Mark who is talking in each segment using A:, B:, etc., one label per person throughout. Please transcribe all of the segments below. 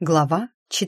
A: Глава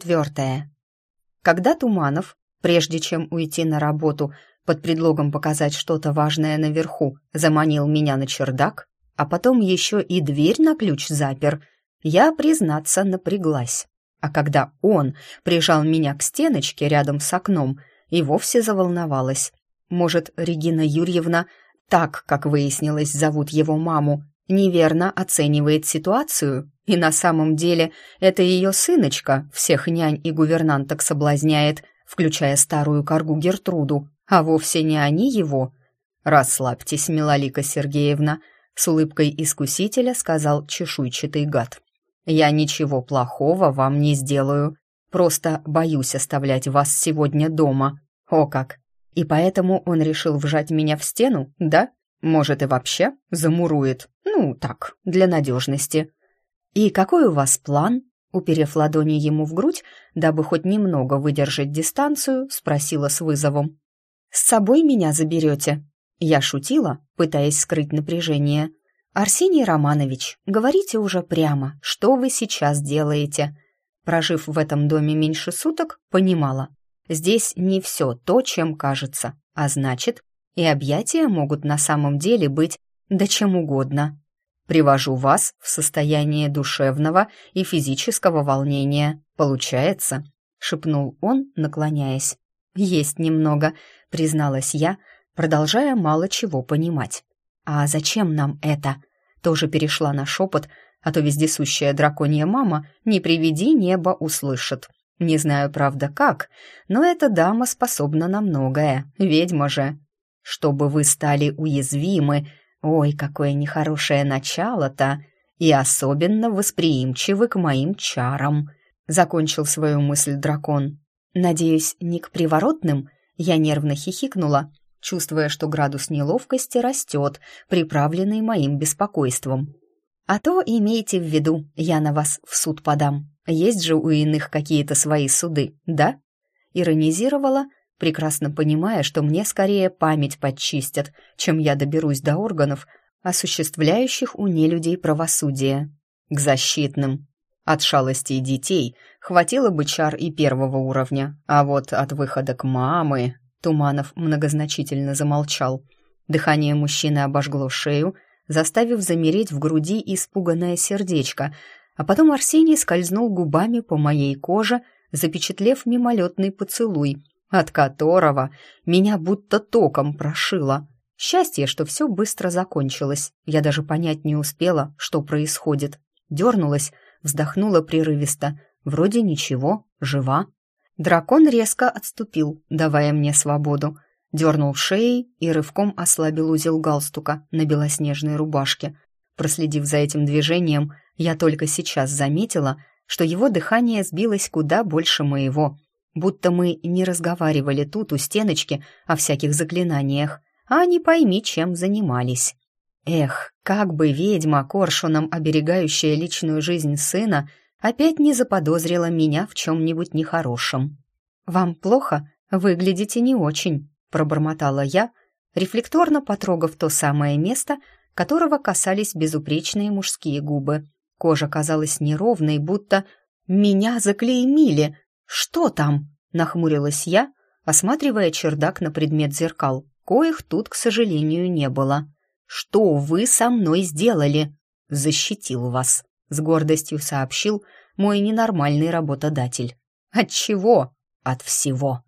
A: 4. Когда Туманов, прежде чем уйти на работу, под предлогом показать что-то важное наверху, заманил меня на чердак, а потом еще и дверь на ключ запер, я, признаться, напряглась. А когда он прижал меня к стеночке рядом с окном, и вовсе заволновалась. Может, Регина Юрьевна, так, как выяснилось, зовут его маму, неверно оценивает ситуацию, и на самом деле это ее сыночка всех нянь и гувернанток соблазняет, включая старую коргу Гертруду, а вовсе не они его. «Расслабьтесь, Милолика Сергеевна», — с улыбкой искусителя сказал чешуйчатый гад. «Я ничего плохого вам не сделаю, просто боюсь оставлять вас сегодня дома. О как! И поэтому он решил вжать меня в стену, да? Может, и вообще замурует. Ну, так, для надежности. И какой у вас план?» Уперев ладони ему в грудь, дабы хоть немного выдержать дистанцию, спросила с вызовом. «С собой меня заберете?» Я шутила, пытаясь скрыть напряжение. «Арсений Романович, говорите уже прямо, что вы сейчас делаете?» Прожив в этом доме меньше суток, понимала. Здесь не все то, чем кажется, а значит, и объятия могут на самом деле быть да чем угодно. «Привожу вас в состояние душевного и физического волнения. Получается?» — шепнул он, наклоняясь. «Есть немного», — призналась я, продолжая мало чего понимать. «А зачем нам это?» Тоже перешла на шепот, а то вездесущая драконья мама «не приведи, небо услышит». Не знаю, правда, как, но эта дама способна на многое, ведьма же. «Чтобы вы стали уязвимы», ой, какое нехорошее начало-то, и особенно восприимчивы к моим чарам, закончил свою мысль дракон. Надеюсь, не к приворотным? Я нервно хихикнула, чувствуя, что градус неловкости растет, приправленный моим беспокойством. А то имейте в виду, я на вас в суд подам. Есть же у иных какие-то свои суды, да? Иронизировала, прекрасно понимая, что мне скорее память подчистят, чем я доберусь до органов, осуществляющих у нелюдей правосудие. К защитным. От шалостей детей хватило бы чар и первого уровня, а вот от выхода к мамы... Туманов многозначительно замолчал. Дыхание мужчины обожгло шею, заставив замереть в груди испуганное сердечко, а потом Арсений скользнул губами по моей коже, запечатлев мимолетный поцелуй, от которого меня будто током прошило. Счастье, что все быстро закончилось. Я даже понять не успела, что происходит. Дернулась, вздохнула прерывисто. Вроде ничего, жива. Дракон резко отступил, давая мне свободу. Дернул шеей и рывком ослабил узел галстука на белоснежной рубашке. Проследив за этим движением, я только сейчас заметила, что его дыхание сбилось куда больше моего, будто мы не разговаривали тут у стеночки о всяких заклинаниях, а не пойми, чем занимались. Эх, как бы ведьма, коршуном оберегающая личную жизнь сына, опять не заподозрила меня в чем-нибудь нехорошем. «Вам плохо? Выглядите не очень», — пробормотала я, рефлекторно потрогав то самое место, которого касались безупречные мужские губы. Кожа казалась неровной, будто меня заклеймили. «Что там?» — нахмурилась я, осматривая чердак на предмет зеркал, коих тут, к сожалению, не было. «Что вы со мной сделали?» «Защитил вас», — с гордостью сообщил мой ненормальный работодатель. «От чего?» «От всего».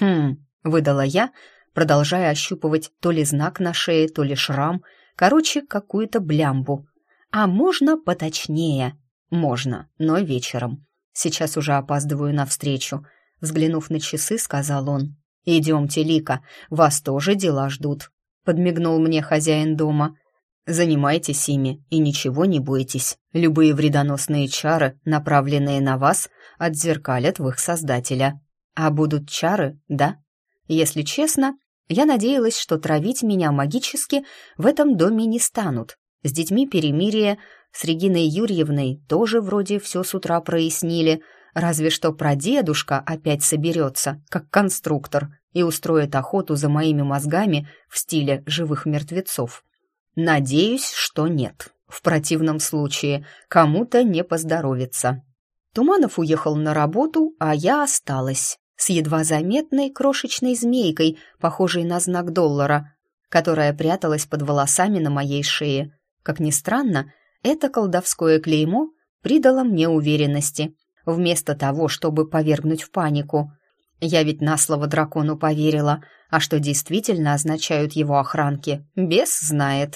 A: Выдала я, продолжая ощупывать то ли знак на шее, то ли шрам, короче, какую-то блямбу. «А можно поточнее?» «Можно, но вечером. Сейчас уже опаздываю навстречу», — взглянув на часы, сказал он. «Идемте, Лика, вас тоже дела ждут», — подмигнул мне хозяин дома. «Занимайтесь ими и ничего не бойтесь. Любые вредоносные чары, направленные на вас, отзеркалят в их создателя. А будут чары, да? Если честно, я надеялась, что травить меня магически в этом доме не станут. С детьми перемирие, с Региной Юрьевной тоже вроде все с утра прояснили, разве что прадедушка опять соберется, как конструктор, и устроит охоту за моими мозгами в стиле живых мертвецов. Надеюсь, что нет. В противном случае кому-то не поздоровится. Туманов уехал на работу, а я осталась с едва заметной крошечной змейкой, похожей на знак доллара, которая пряталась под волосами на моей шее. Как ни странно, это колдовское клеймо придало мне уверенности, вместо того, чтобы повергнуть в панику. Я ведь на слово дракону поверила, а что действительно означают его охранки, бес знает.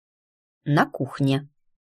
A: На кухне.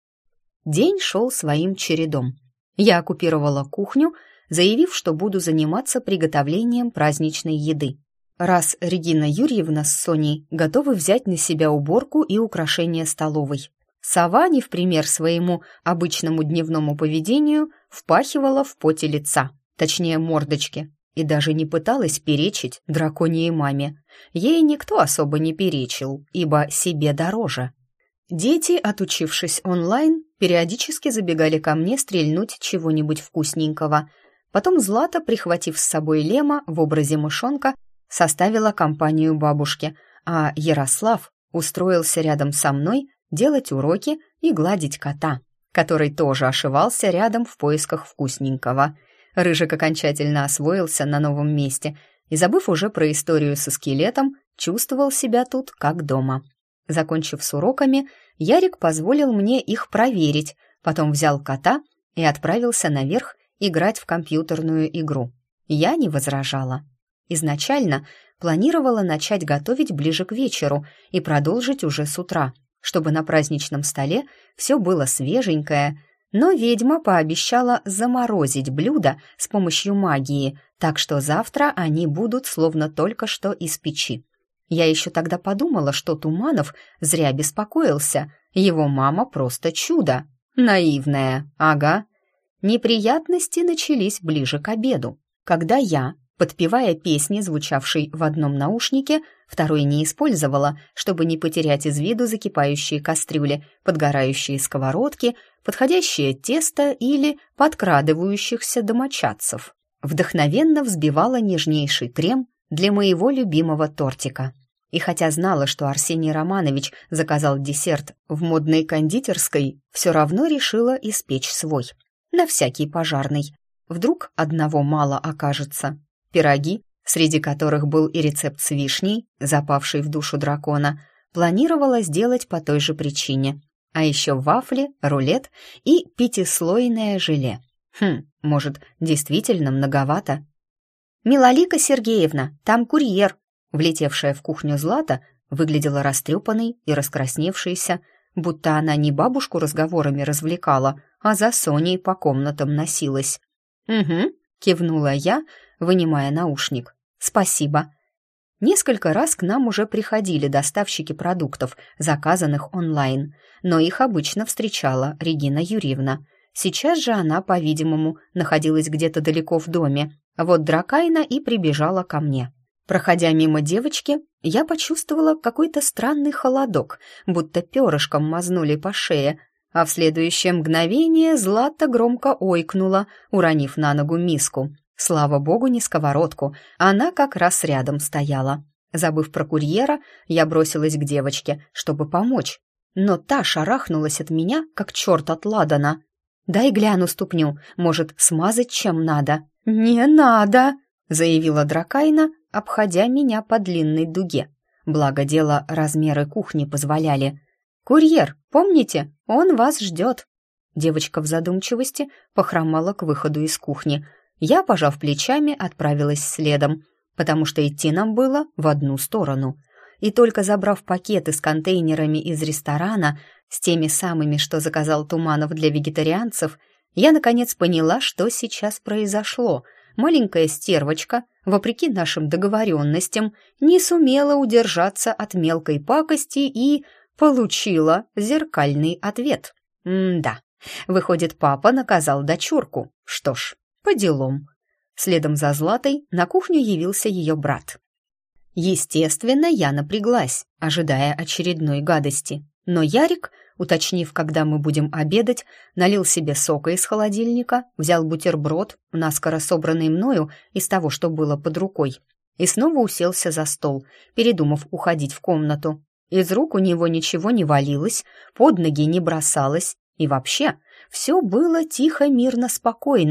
A: День шел своим чередом. Я оккупировала кухню, заявив, что буду заниматься приготовлением праздничной еды. Раз Регина Юрьевна с Соней готовы взять на себя уборку и украшение столовой. Сова, не в пример своему обычному дневному поведению, впахивала в поте лица, точнее мордочки, и даже не пыталась перечить драконьей маме. Ей никто особо не перечил, ибо себе дороже. Дети, отучившись онлайн, периодически забегали ко мне стрельнуть чего-нибудь вкусненького. Потом Злата, прихватив с собой Лема в образе мышонка, составила компанию бабушке, а Ярослав устроился рядом со мной делать уроки и гладить кота, который тоже ошивался рядом в поисках вкусненького. Рыжик окончательно освоился на новом месте и, забыв уже про историю со скелетом, чувствовал себя тут как дома. Закончив с уроками, Ярик позволил мне их проверить, потом взял кота и отправился наверх играть в компьютерную игру. Я не возражала. Изначально планировала начать готовить ближе к вечеру и продолжить уже с утра, чтобы на праздничном столе все было свеженькое, но ведьма пообещала заморозить блюда с помощью магии, так что завтра они будут словно только что из печи. Я еще тогда подумала, что Туманов зря беспокоился, его мама просто чудо. Наивная, ага. Неприятности начались ближе к обеду, когда я, подпевая песни, звучавшей в одном наушнике, второй не использовала, чтобы не потерять из виду закипающие кастрюли, подгорающие сковородки, подходящее тесто или подкрадывающихся домочадцев. Вдохновенно взбивала нежнейший крем для моего любимого тортика. И хотя знала, что Арсений Романович заказал десерт в модной кондитерской, все равно решила испечь свой. На всякий пожарный. Вдруг одного мало окажется. Пироги, среди которых был и рецепт с вишней, запавший в душу дракона, планировала сделать по той же причине. А еще вафли, рулет и пятислойное желе. Может, действительно многовато? «Милолика Сергеевна, там курьер!» Влетевшая в кухню Злата выглядела растрепанной и раскрасневшейся, будто она не бабушку разговорами развлекала, а за Соней по комнатам носилась. «Угу», — кивнула я, вынимая наушник. «Спасибо». Несколько раз к нам уже приходили доставщики продуктов, заказанных онлайн, но их обычно встречала Регина Юрьевна. Сейчас же она, по-видимому, находилась где-то далеко в доме. Вот Дракайна и прибежала ко мне. Проходя мимо девочки, я почувствовала какой-то странный холодок, будто перышком мазнули по шее, а в следующее мгновение Злата громко ойкнула, уронив на ногу миску. Слава богу, не сковородку, она как раз рядом стояла. Забыв про курьера, я бросилась к девочке, чтобы помочь, но та шарахнулась от меня, как черт от ладана. «Дай гляну ступню, может, смазать чем надо?» «Не надо!» — заявила Дракайна, обходя меня по длинной дуге. Благо дело, размеры кухни позволяли. «Курьер, помните? Он вас ждет!» Девочка в задумчивости похромала к выходу из кухни. Я, пожав плечами, отправилась следом, потому что идти нам было в одну сторону. И только забрав пакеты с контейнерами из ресторана, с теми самыми, что заказал Туманов для вегетарианцев, я, наконец, поняла, что сейчас произошло. Маленькая стервочка, вопреки нашим договоренностям, не сумела удержаться от мелкой пакости и получила зеркальный ответ. Да, выходит, папа наказал дочурку. Что ж, по делам. Следом за Златой на кухню явился ее брат. Естественно, я напряглась, ожидая очередной гадости. Но Ярик, уточнив, когда мы будем обедать, налил себе сока из холодильника, взял бутерброд, наскоро собранный мною из того, что было под рукой, и снова уселся за стол, передумав уходить в комнату. Из рук у него ничего не валилось, под ноги не бросалось, и вообще все было тихо, мирно, спокойно,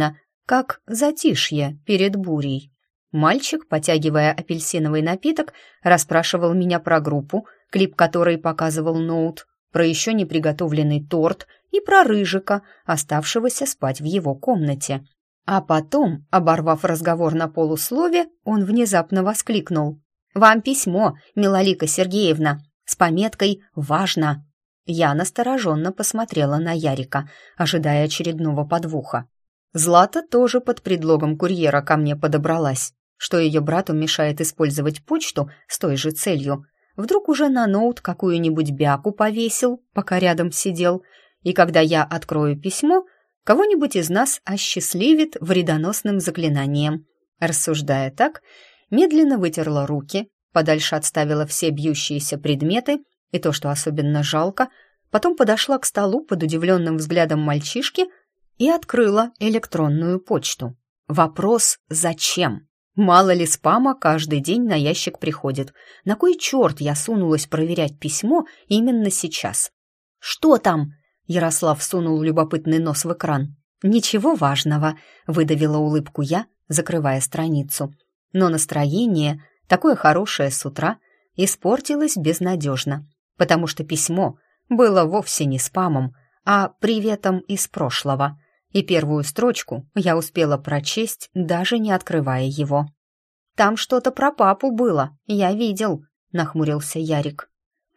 A: как затишье перед бурей. Мальчик, потягивая апельсиновый напиток, расспрашивал меня про группу, клип которой показывал ноут, про еще не приготовленный торт и про Рыжика, оставшегося спать в его комнате. А потом, оборвав разговор на полуслове, он внезапно воскликнул: «Вам письмо, Милолика Сергеевна, с пометкой «Важно». Я настороженно посмотрела на Ярика, ожидая очередного подвоха. Злата тоже под предлогом курьера ко мне подобралась, что ее брату мешает использовать почту с той же целью. Вдруг уже на ноут какую-нибудь бяку повесил, пока рядом сидел, и когда я открою письмо, кого-нибудь из нас осчастливит вредоносным заклинанием. Рассуждая так, медленно вытерла руки, подальше отставила все бьющиеся предметы и то, что особенно жалко, потом подошла к столу под удивленным взглядом мальчишки и открыла электронную почту. Вопрос «Зачем?». Мало ли спама каждый день на ящик приходит. На кой черт я сунулась проверять письмо именно сейчас? «Что там?» — Ярослав сунул любопытный нос в экран. «Ничего важного», — выдавила улыбку я, закрывая страницу. Но настроение, такое хорошее с утра, испортилось безнадежно, потому что письмо было вовсе не спамом, а приветом из прошлого, и первую строчку я успела прочесть, даже не открывая его. «Там что-то про папу было, я видел», — нахмурился Ярик.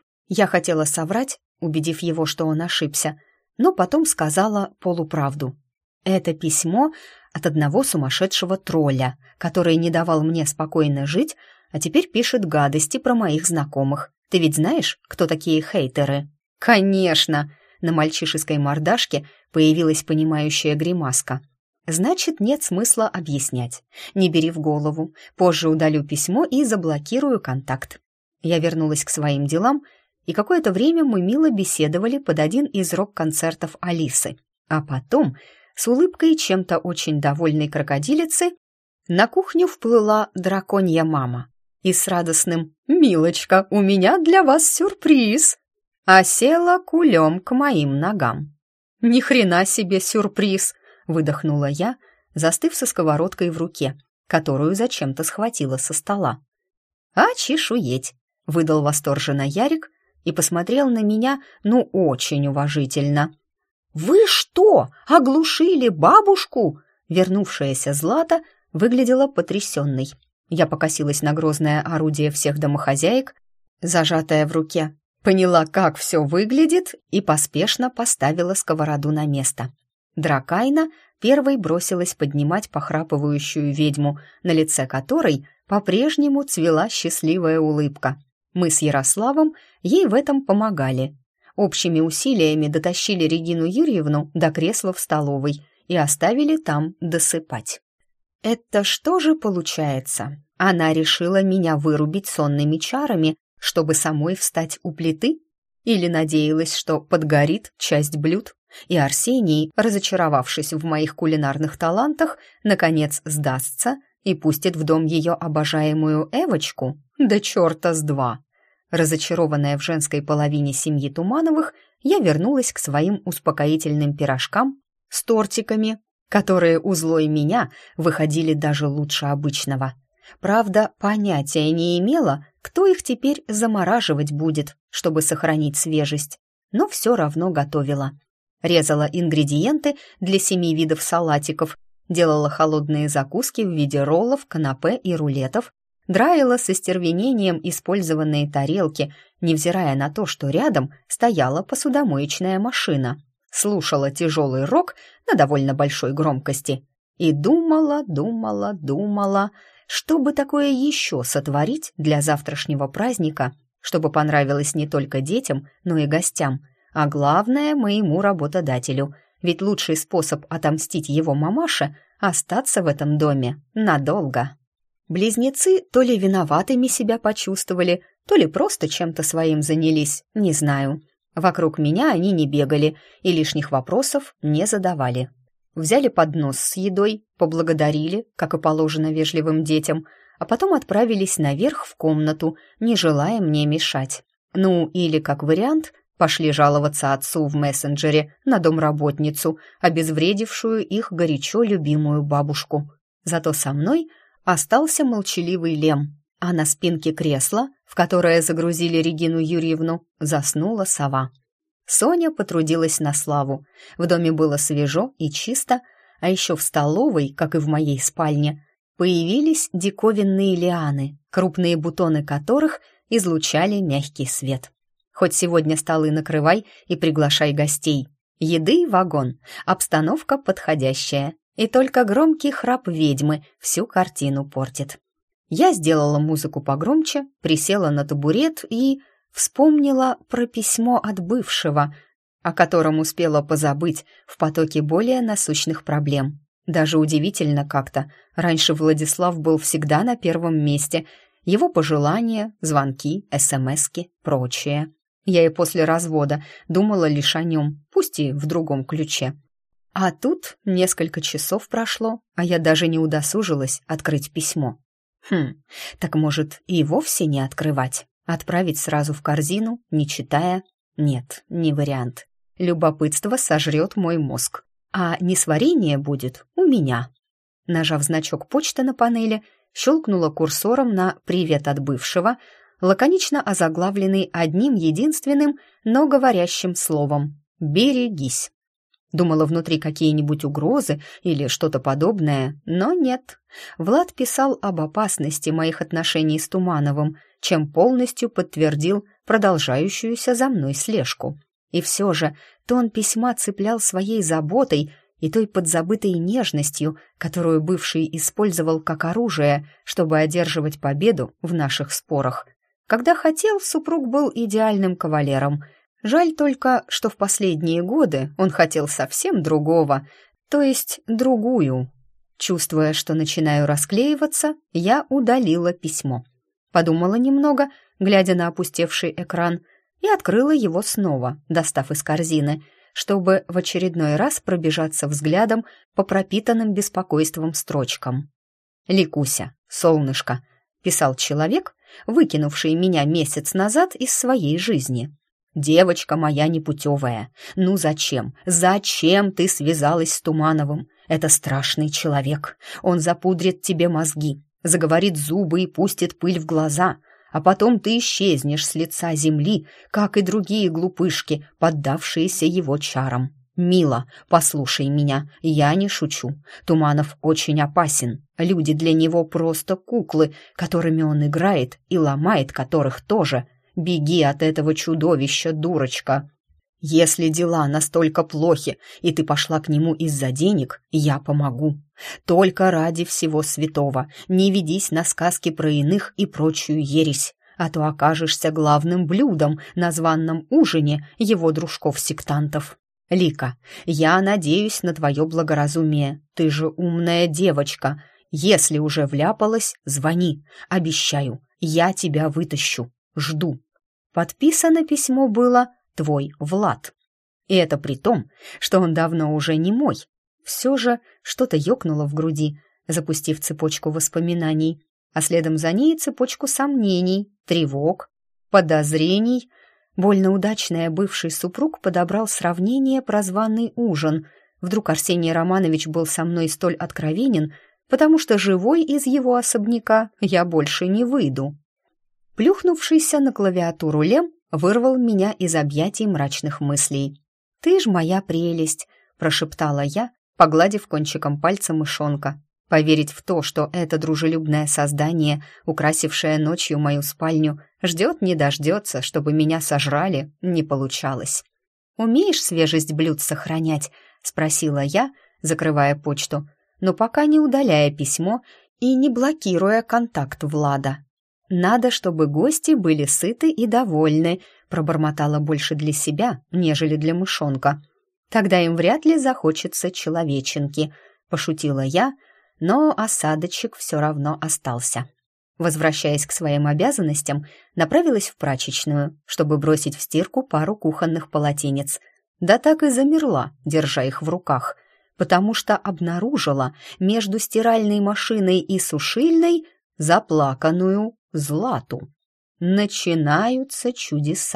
A: Я хотела соврать, убедив его, что он ошибся, но потом сказала полуправду. Это письмо от одного сумасшедшего тролля, который не давал мне спокойно жить, а теперь пишет гадости про моих знакомых. Ты ведь знаешь, кто такие хейтеры?» «Конечно!» На мальчишеской мордашке появилась понимающая гримаска. «Значит, нет смысла объяснять. Не бери в голову. Позже удалю письмо и заблокирую контакт». Я вернулась к своим делам, и какое-то время мы мило беседовали под один из рок-концертов Алисы. А потом, с улыбкой чем-то очень довольной крокодилицы, на кухню вплыла драконья мама и с радостным «Милочка, у меня для вас сюрприз!» а села кулем к моим ногам. «Ни хрена себе сюрприз!» — выдохнула я, застыв со сковородкой в руке, которую зачем-то схватила со стола. «А чешуеть!» — выдал восторженно Ярик и посмотрел на меня, ну, очень уважительно. «Вы что, оглушили бабушку?» Вернувшаяся Злата выглядела потрясенной. Я покосилась на грозное орудие всех домохозяек, зажатое в руке, поняла, как все выглядит, и поспешно поставила сковороду на место. Дракайна первой бросилась поднимать похрапывающую ведьму, на лице которой по-прежнему цвела счастливая улыбка. Мы с Ярославом ей в этом помогали. Общими усилиями дотащили Регину Юрьевну до кресла в столовой и оставили там досыпать. Это что же получается? Она решила меня вырубить сонными чарами, чтобы самой встать у плиты? Или надеялась, что подгорит часть блюд, и Арсений, разочаровавшись в моих кулинарных талантах, наконец сдастся и пустит в дом ее обожаемую Эвочку? Да черта с два! Разочарованная в женской половине семьи Тумановых, я вернулась к своим успокоительным пирожкам с тортиками, которые у злой меня выходили даже лучше обычного. Правда, понятия не имела, кто их теперь замораживать будет, чтобы сохранить свежесть, но все равно готовила. Резала ингредиенты для 7 видов салатиков, делала холодные закуски в виде роллов, канапе и рулетов, драила со стервенением использованные тарелки, невзирая на то, что рядом стояла посудомоечная машина, слушала тяжелый рок на довольно большой громкости и думала, что бы такое еще сотворить для завтрашнего праздника, чтобы понравилось не только детям, но и гостям, а главное, моему работодателю, ведь лучший способ отомстить его мамаше — остаться в этом доме надолго. Близнецы то ли виноватыми себя почувствовали, то ли просто чем-то своим занялись, не знаю. Вокруг меня они не бегали и лишних вопросов не задавали. Взяли поднос с едой, поблагодарили, как и положено вежливым детям, а потом отправились наверх в комнату, не желая мне мешать. Ну, или, как вариант, Пошли жаловаться отцу в мессенджере на домработницу, обезвредившую их горячо любимую бабушку. Зато со мной остался молчаливый Лем, а на спинке кресла, в которое загрузили Регину Юрьевну, заснула сова. Соня потрудилась на славу. В доме было свежо и чисто, а еще в столовой, как и в моей спальне, появились диковинные лианы, крупные бутоны которых излучали мягкий свет. Хоть сегодня столы накрывай и приглашай гостей. Еды вагон, обстановка подходящая, и только громкий храп ведьмы всю картину портит. Я сделала музыку погромче, присела на табурет и вспомнила про письмо от бывшего, о котором успела позабыть в потоке более насущных проблем. Даже удивительно как-то. Раньше Владислав был всегда на первом месте. Его пожелания, звонки, смски, прочее. Я и после развода думала лишь о нем, пусть и в другом ключе. А тут несколько часов прошло, а я даже не удосужилась открыть письмо. Так может и вовсе не открывать? Отправить сразу в корзину, не читая? Нет, не вариант. Любопытство сожрет мой мозг, а несварение будет у меня. Нажав значок почты на панели, щелкнула курсором на «Привет от бывшего», лаконично озаглавленный одним единственным, но говорящим словом «Берегись». Думала, внутри какие-нибудь угрозы или что-то подобное, но нет. Влад писал об опасности моих отношений с Тумановым, чем полностью подтвердил продолжающуюся за мной слежку. И все же тон письма цеплял своей заботой и той подзабытой нежностью, которую бывший использовал как оружие, чтобы одерживать победу в наших спорах. Когда хотел, супруг был идеальным кавалером. Жаль только, что в последние годы он хотел совсем другого, то есть другую. Чувствуя, что начинаю расклеиваться, я удалила письмо. Подумала немного, глядя на опустевший экран, и открыла его снова, достав из корзины, чтобы в очередной раз пробежаться взглядом по пропитанным беспокойством строчкам. «Ликуся, солнышко», — писал человек, выкинувший меня месяц назад из своей жизни. «Девочка моя непутевая, ну зачем? Зачем ты связалась с Тумановым? Это страшный человек. Он запудрит тебе мозги, заговорит зубы и пустит пыль в глаза, а потом ты исчезнешь с лица земли, как и другие глупышки, поддавшиеся его чарам. Мила, послушай меня, я не шучу. Туманов очень опасен. Люди для него просто куклы, которыми он играет и ломает которых тоже. Беги от этого чудовища, дурочка. Если дела настолько плохи, и ты пошла к нему из-за денег, я помогу. Только ради всего святого не ведись на сказки про иных и прочую ересь, а то окажешься главным блюдом на званном ужине его дружков-сектантов. Лика, я надеюсь на твое благоразумие. Ты же умная девочка. Если уже вляпалась, звони. Обещаю, я тебя вытащу. Жду». Подписано письмо было «Твой Влад». И это при том, что он давно уже не мой. Все же что-то ёкнуло в груди, запустив цепочку воспоминаний, а следом за ней цепочку сомнений, тревог, подозрений. Больно удачное бывший супруг подобрал сравнение про званый ужин. Вдруг Арсений Романович был со мной столь откровенен, потому что живой из его особняка я больше не выйду. Плюхнувшийся на клавиатуру Лем вырвал меня из объятий мрачных мыслей. «Ты ж моя прелесть», — прошептала я, погладив кончиком пальца мышонка. Поверить в то, что это дружелюбное создание, украсившее ночью мою спальню, ждет не дождется, чтобы меня сожрали, не получалось. «Умеешь свежесть блюд сохранять?» — спросила я, закрывая почту, но пока не удаляя письмо и не блокируя контакт Влада. «Надо, чтобы гости были сыты и довольны», — пробормотала больше для себя, нежели для мышонка. «Тогда им вряд ли захочется человеченки», — пошутила я, но осадочек все равно остался. Возвращаясь к своим обязанностям, направилась в прачечную, чтобы бросить в стирку пару кухонных полотенец. Да так и замерла, держа их в руках, потому что обнаружила между стиральной машиной и сушильной заплаканную Злату. Начинаются чудеса.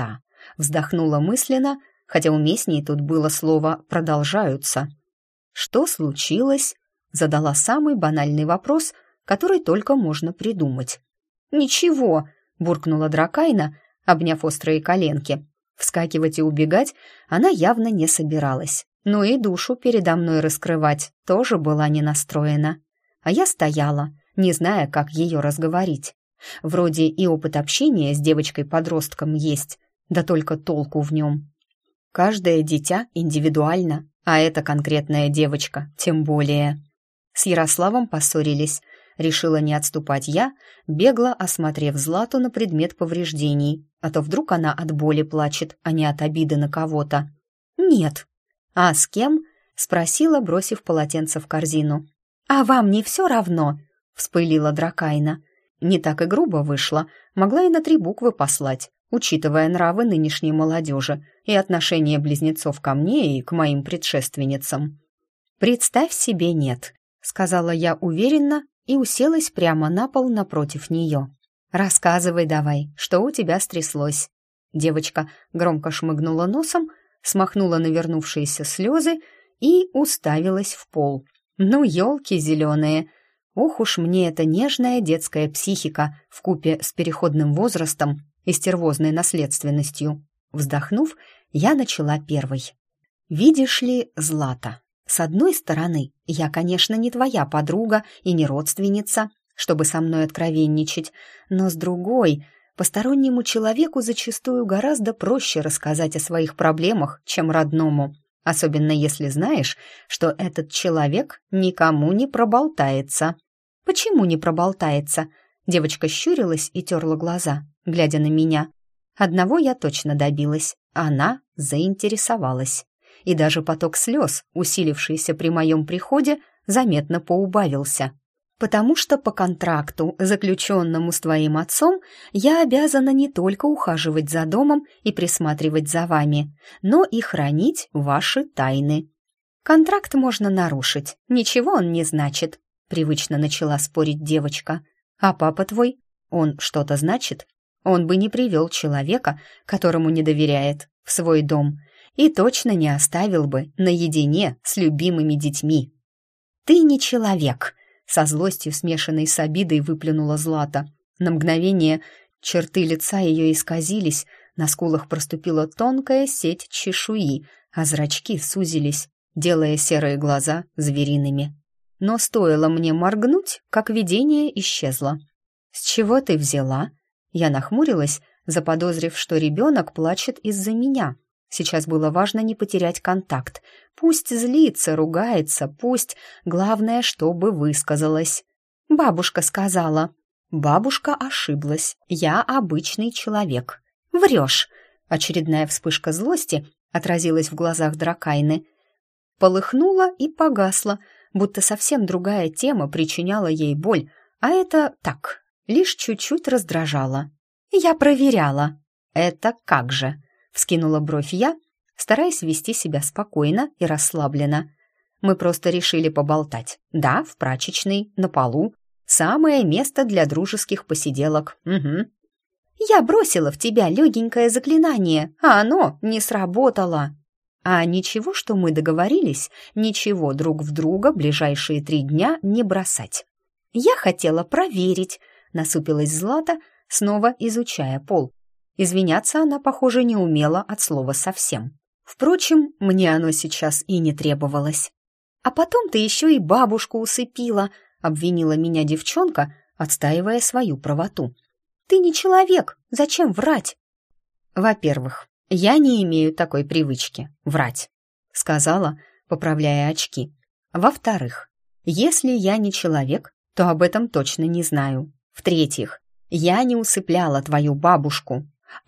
A: Вздохнула мысленно, хотя уместнее тут было слово «продолжаются». «Что случилось?» — задала самый банальный вопрос, который только можно придумать. «Ничего», — буркнула Дракайна, обняв острые коленки. Вскакивать и убегать она явно не собиралась, но и душу передо мной раскрывать тоже была не настроена. А я стояла, не зная, как ее разговорить. Вроде и опыт общения с девочкой-подростком есть, да только толку в нем. Каждое дитя индивидуально, а эта конкретная девочка тем более. С Ярославом поссорились. Решила не отступать я, бегло осмотрев Злату на предмет повреждений, а то вдруг она от боли плачет, а не от обиды на кого-то. «Нет». «А с кем?» — спросила, бросив полотенце в корзину. «А вам не все равно?» — вспылила Дракайна. Не так и грубо вышло, могла и на 3 буквы послать, учитывая нравы нынешней молодежи и отношение близнецов ко мне и к моим предшественницам. «Представь себе, нет», — сказала я уверенно и уселась прямо на пол напротив нее. «Рассказывай давай, что у тебя стряслось». Девочка громко шмыгнула носом, смахнула навернувшиеся слезы и уставилась в пол. «Ну, елки зеленые! Ох уж мне эта нежная детская психика вкупе с переходным возрастом и стервозной наследственностью». Вздохнув, я начала первой. «Видишь ли, Злата, с одной стороны, я, конечно, не твоя подруга и не родственница, чтобы со мной откровенничать, но с другой, постороннему человеку зачастую гораздо проще рассказать о своих проблемах, чем родному, особенно если знаешь, что этот человек никому не проболтается». «Почему не проболтается?» Девочка щурилась и терла глаза, глядя на меня. Одного я точно добилась, она заинтересовалась. И даже поток слез, усилившийся при моем приходе, заметно поубавился. «Потому что по контракту, заключенному с твоим отцом, я обязана не только ухаживать за домом и присматривать за вами, но и хранить ваши тайны. Контракт можно нарушить, ничего он не значит», — привычно начала спорить девочка. «А папа твой? Он что-то значит? Он бы не привел человека, которому не доверяет, в свой дом, и точно не оставил бы наедине с любимыми детьми». «Ты не человек», — со злостью, смешанной с обидой, выплюнула Злата. На мгновение черты лица ее исказились, на скулах проступила тонкая сеть чешуи, а зрачки сузились, делая серые глаза звериными. Но стоило мне моргнуть, как видение исчезло. «С чего ты взяла?» Я нахмурилась, заподозрив, что ребенок плачет из-за меня. Сейчас было важно не потерять контакт. Пусть злится, ругается, пусть. Главное, чтобы высказалась. «Бабушка сказала». Бабушка ошиблась. Я обычный человек. «Врешь!» Очередная вспышка злости отразилась в глазах Дракайны. Полыхнула и погасла, будто совсем другая тема причиняла ей боль, а это так, лишь чуть-чуть раздражало. «Я проверяла». «Это как же?» — вскинула бровь я, стараясь вести себя спокойно и расслабленно. «Мы просто решили поболтать. Да, в прачечной, на полу. Самое место для дружеских посиделок. Угу». «Я бросила в тебя легенькое заклинание, а оно не сработало». «А ничего, что мы договорились, ничего друг в друга ближайшие 3 дня не бросать». «Я хотела проверить», — насупилась Злата, снова изучая пол. Извиняться она, похоже, не умела от слова совсем. Впрочем, мне оно сейчас и не требовалось. «А потом ты еще и бабушку усыпила», — обвинила меня девчонка, отстаивая свою правоту. «Ты не человек, зачем врать?» «Во-первых, я не имею такой привычки — врать», — сказала, поправляя очки. «Во-вторых, если я не человек, то об этом точно не знаю. В-третьих, я не усыпляла твою бабушку.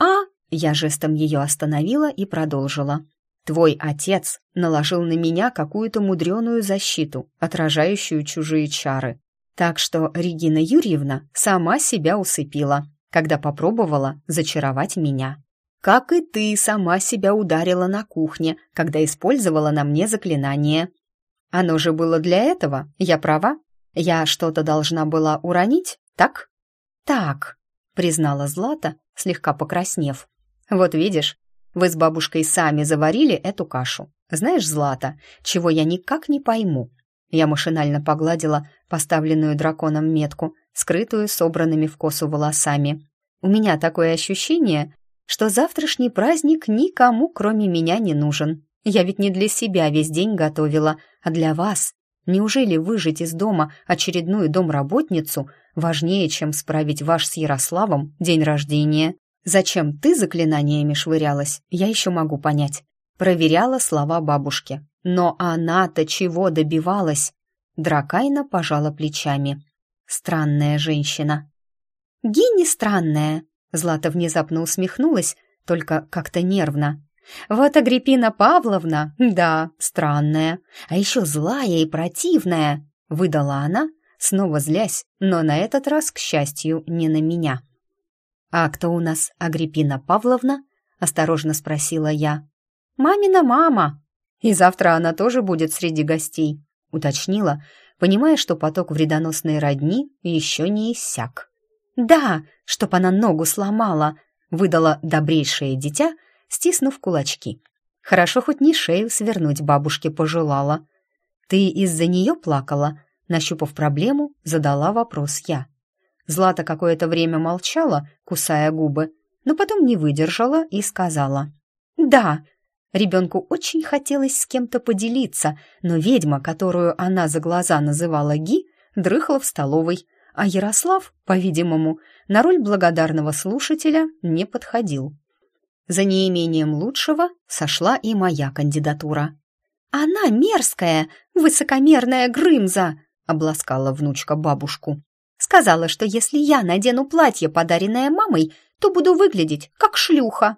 A: Я жестом ее остановила и продолжила. Твой отец наложил на меня какую-то мудреную защиту, отражающую чужие чары. Так что Регина Юрьевна сама себя усыпила, когда попробовала зачаровать меня. Как и ты сама себя ударила на кухне, когда использовала на мне заклинание. Оно же было для этого, я права? Я что-то должна была уронить, так?» «Так», — признала Злата, слегка покраснев. «Вот видишь, Вы с бабушкой сами заварили эту кашу. Знаешь, Злата, чего я никак не пойму?» Я машинально погладила поставленную драконом метку, скрытую собранными в косу волосами. «У меня такое ощущение, что завтрашний праздник никому, кроме меня, не нужен. Я ведь не для себя весь день готовила, а для вас. Неужели выжить из дома очередную домработницу важнее, чем справить ваш с Ярославом день рождения? Зачем ты заклинаниями швырялась, я еще могу понять». Проверяла слова бабушки. Но она-то чего добивалась? Дракайна пожала плечами. Странная женщина. «Гинни странная», — Злата внезапно усмехнулась, только как-то нервно. «Вот Агриппина Павловна, да, странная, а еще злая и противная», — выдала она, снова злясь, но на этот раз, к счастью, не на меня. «А кто у нас Агриппина Павловна?» — осторожно спросила я. «Мамина мама. И завтра она тоже будет среди гостей», — уточнила, понимая, что поток вредоносной родни еще не иссяк. «Да, чтоб она ногу сломала», — выдала добрейшее дитя, стиснув кулачки. Хорошо хоть не шею свернуть бабушке пожелала. «Ты из-за нее плакала?» — нащупав проблему, задала вопрос я. Злата какое-то время молчала, кусая губы, но потом не выдержала и сказала. «Да». Ребенку очень хотелось с кем-то поделиться, но ведьма, которую она за глаза называла Ги, дрыхла в столовой, а Ярослав, по-видимому, на роль благодарного слушателя не подходил. За неимением лучшего сошла и моя кандидатура. «Она мерзкая, высокомерная Грымза!» — обласкала внучка бабушку. «Сказала, что если я надену платье, подаренное мамой, то буду выглядеть как шлюха».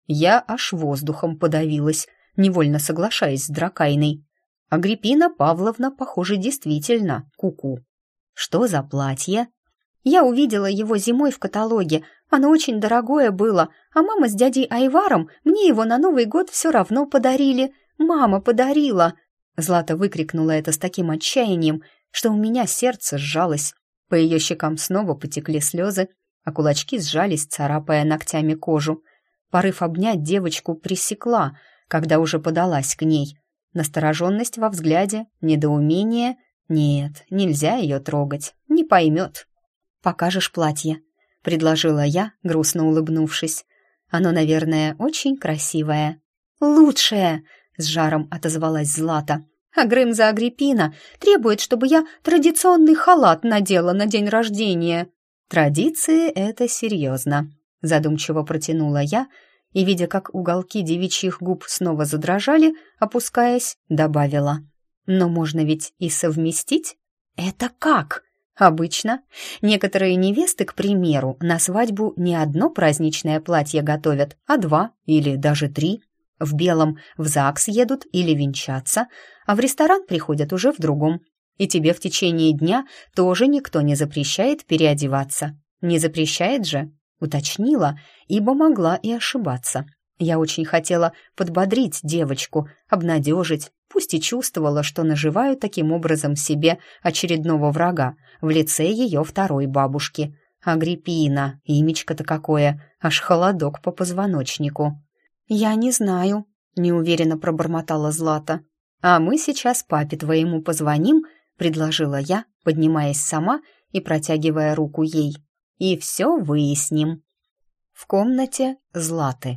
A: Я аж воздухом подавилась, невольно соглашаясь с Дракайной. Агриппина Павловна, похоже, действительно куку. «Что за платье?» «Я увидела его зимой в каталоге. Оно очень дорогое было, а мама с дядей Айваром мне его на Новый год все равно подарили. Мама подарила!» Злата выкрикнула это с таким отчаянием, что у меня сердце сжалось. По ее щекам снова потекли слезы, а кулачки сжались, царапая ногтями кожу. Порыв обнять девочку пресекла, когда уже подалась к ней. Настороженность во взгляде, недоумение. Нет, нельзя ее трогать, не поймет. «Покажешь платье?» — предложила я, грустно улыбнувшись. «Оно, наверное, очень красивое». «Лучшее!» — с жаром отозвалась Злата. «А Грымза Агриппина требует, чтобы я традиционный халат надела на день рождения». «Традиции — это серьезно», — задумчиво протянула я, и, видя, как уголки девичьих губ снова задрожали, опускаясь, добавила. «Но можно ведь и совместить?» «Это как?» «Обычно. Некоторые невесты, к примеру, на свадьбу не одно праздничное платье готовят, а 2 или даже 3. В белом в ЗАГС едут или венчаться, а в ресторан приходят уже в другом. И тебе в течение дня тоже никто не запрещает переодеваться. Не запрещает же?» Уточнила, ибо могла и ошибаться. Я очень хотела подбодрить девочку, обнадежить, пусть и чувствовала, что наживаю таким образом себе очередного врага в лице ее второй бабушки. Агриппина, имечко-то какое, аж холодок по позвоночнику. «Я не знаю», — неуверенно пробормотала Злата. «А мы сейчас папе твоему позвоним», — предложила я, поднимаясь сама и протягивая руку ей. «И все выясним». В комнате Златы.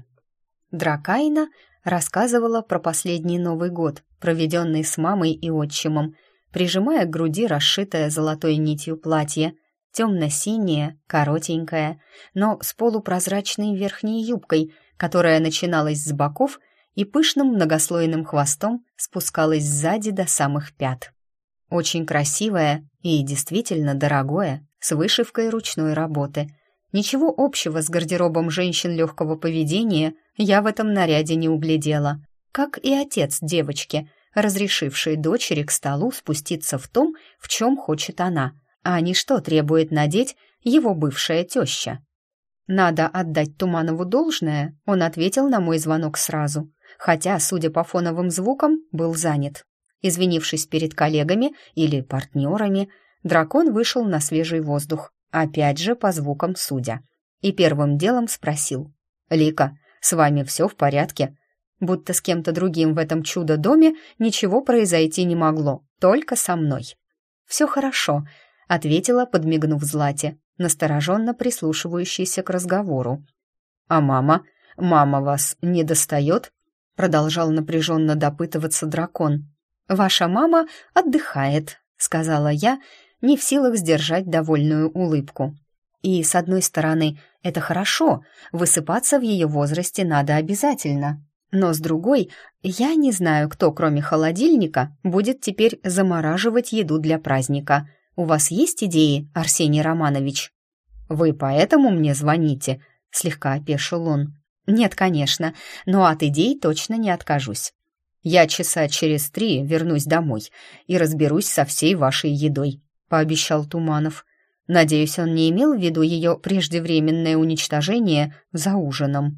A: Дракайна рассказывала про последний Новый год, проведенный с мамой и отчимом, прижимая к груди расшитое золотой нитью платье, темно-синее, коротенькое, но с полупрозрачной верхней юбкой, которая начиналась с боков и пышным многослойным хвостом спускалась сзади до самых пят. Очень красивое и действительно дорогое, с вышивкой ручной работы. Ничего общего с гардеробом женщин легкого поведения я в этом наряде не углядела, как и отец девочки, разрешивший дочери к столу спуститься в том, в чем хочет она, а не что требует надеть его бывшая теща. Надо отдать Туманову должное, он ответил на мой звонок сразу, хотя, судя по фоновым звукам, был занят. Извинившись перед коллегами или партнерами, дракон вышел на свежий воздух, опять же по звукам судя, и первым делом спросил: «Лика, С вами все в порядке?» Будто с кем-то другим в этом чудо-доме ничего произойти не могло, только со мной. «Все хорошо», — ответила, подмигнув Злате, настороженно прислушивающейся к разговору. «А мама? Мама вас не достает?» — продолжал напряженно допытываться дракон. «Ваша мама отдыхает», — сказала я, не в силах сдержать довольную улыбку. «И, с одной стороны, это хорошо, высыпаться в ее возрасте надо обязательно. Но с другой, я не знаю, кто, кроме холодильника, будет теперь замораживать еду для праздника. У вас есть идеи, Арсений Романович?» «Вы поэтому мне звоните?» — слегка опешил он. «Нет, конечно, но от идей точно не откажусь. Я часа через 3 вернусь домой и разберусь со всей вашей едой», — пообещал Туманов. Надеюсь, он не имел в виду ее преждевременное уничтожение за ужином.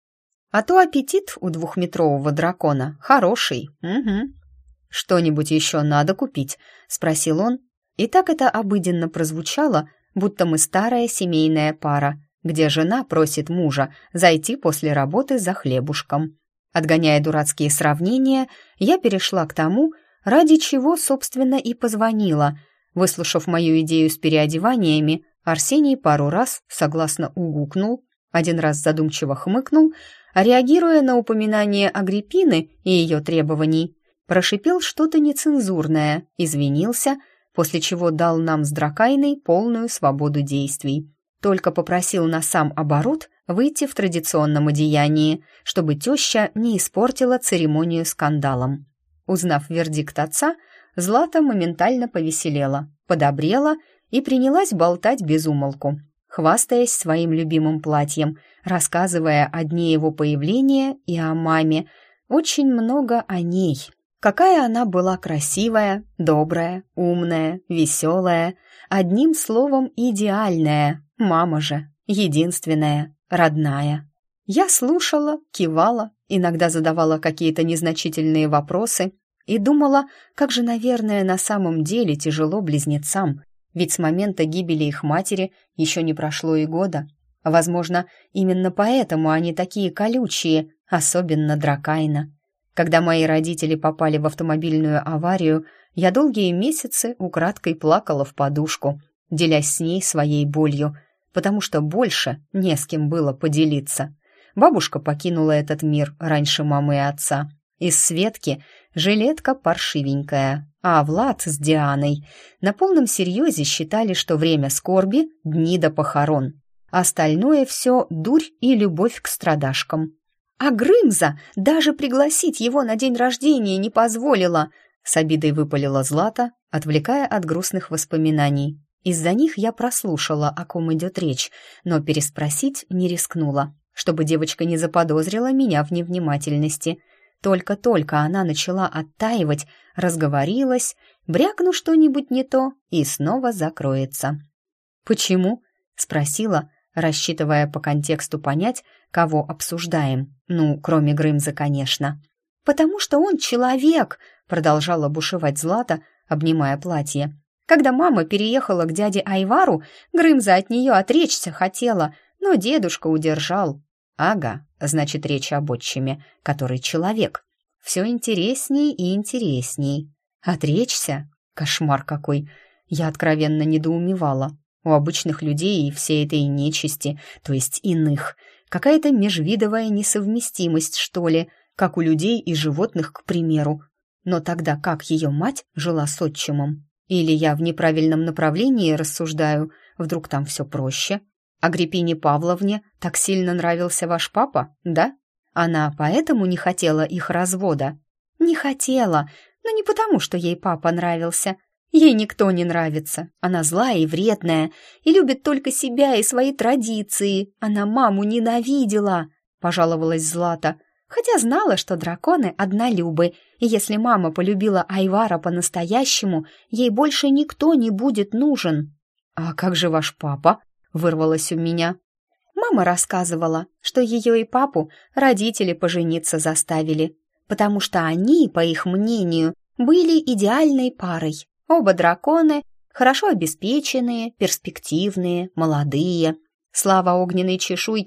A: А то аппетит у 2-метрового дракона хороший. Угу. «Что-нибудь еще надо купить?» — спросил он. И так это обыденно прозвучало, будто мы старая семейная пара, где жена просит мужа зайти после работы за хлебушком. Отгоняя дурацкие сравнения, я перешла к тому, ради чего, собственно, и позвонила. Выслушав мою идею с переодеваниями, Арсений пару раз согласно угукнул, один раз задумчиво хмыкнул, а реагируя на упоминание Агриппины и ее требований, прошипел что-то нецензурное, извинился, после чего дал нам с Дракайной полную свободу действий. Только попросил на сам оборот выйти в традиционном одеянии, чтобы теща не испортила церемонию скандалом. Узнав вердикт отца, Злата моментально повеселела, подобрела и принялась болтать без умолку, хвастаясь своим любимым платьем, рассказывая о дне его появления и о маме, очень много о ней. Какая она была красивая, добрая, умная, веселая, одним словом, идеальная. Мама же, единственная, родная. Я слушала, кивала, иногда задавала какие-то незначительные вопросы и думала, как же, наверное, на самом деле тяжело близнецам, ведь с момента гибели их матери еще не прошло и года. Возможно, именно поэтому они такие колючие, особенно Дракайна. Когда мои родители попали в автомобильную аварию, я долгие месяцы украдкой плакала в подушку, делясь с ней своей болью, потому что больше не с кем было поделиться. Бабушка покинула этот мир раньше мамы и отца. Из Светки жилетка паршивенькая, а Влад с Дианой на полном серьезе считали, что время скорби — дни до похорон. Остальное все дурь и любовь к страдашкам. А Грымза даже пригласить его на день рождения не позволила, с обидой выпалила Злата, отвлекая от грустных воспоминаний. Из-за них я прослушала, о ком идет речь, но переспросить не рискнула, чтобы девочка не заподозрила меня в невнимательности. Только-только она начала оттаивать, разговорилась, брякну что-нибудь не то и снова закроется. «Почему?» — спросила, рассчитывая по контексту понять, кого обсуждаем. Ну, кроме Грымза, конечно. «Потому что он человек!» — продолжала бушевать Злата, обнимая платье. «Когда мама переехала к дяде Айвару, Грымза от нее отречься хотела, но дедушка удержал». «Ага, значит, речь об отчиме, который человек. Все интересней и интересней. Отречься? Кошмар какой!» Я откровенно недоумевала. У обычных людей и всей этой нечисти, то есть иных, какая-то межвидовая несовместимость, что ли, как у людей и животных, к примеру. Но тогда как ее мать жила с отчимом? Или я в неправильном направлении рассуждаю, вдруг там все проще? Агриппине Павловне так сильно нравился ваш папа, да? Она поэтому не хотела их развода? Не хотела, но не потому, что ей папа нравился. Ей никто не нравится. Она злая и вредная, и любит только себя и свои традиции. Она маму ненавидела, пожаловалась Злата, хотя знала, что драконы однолюбы, и если мама полюбила Айвара по-настоящему, ей больше никто не будет нужен. «А как же ваш папа?» — вырвалось у меня. Мама рассказывала, что ее и папу родители пожениться заставили, потому что они, по их мнению, были идеальной парой. Оба драконы, хорошо обеспеченные, перспективные, молодые. Слава огненной чешуйке,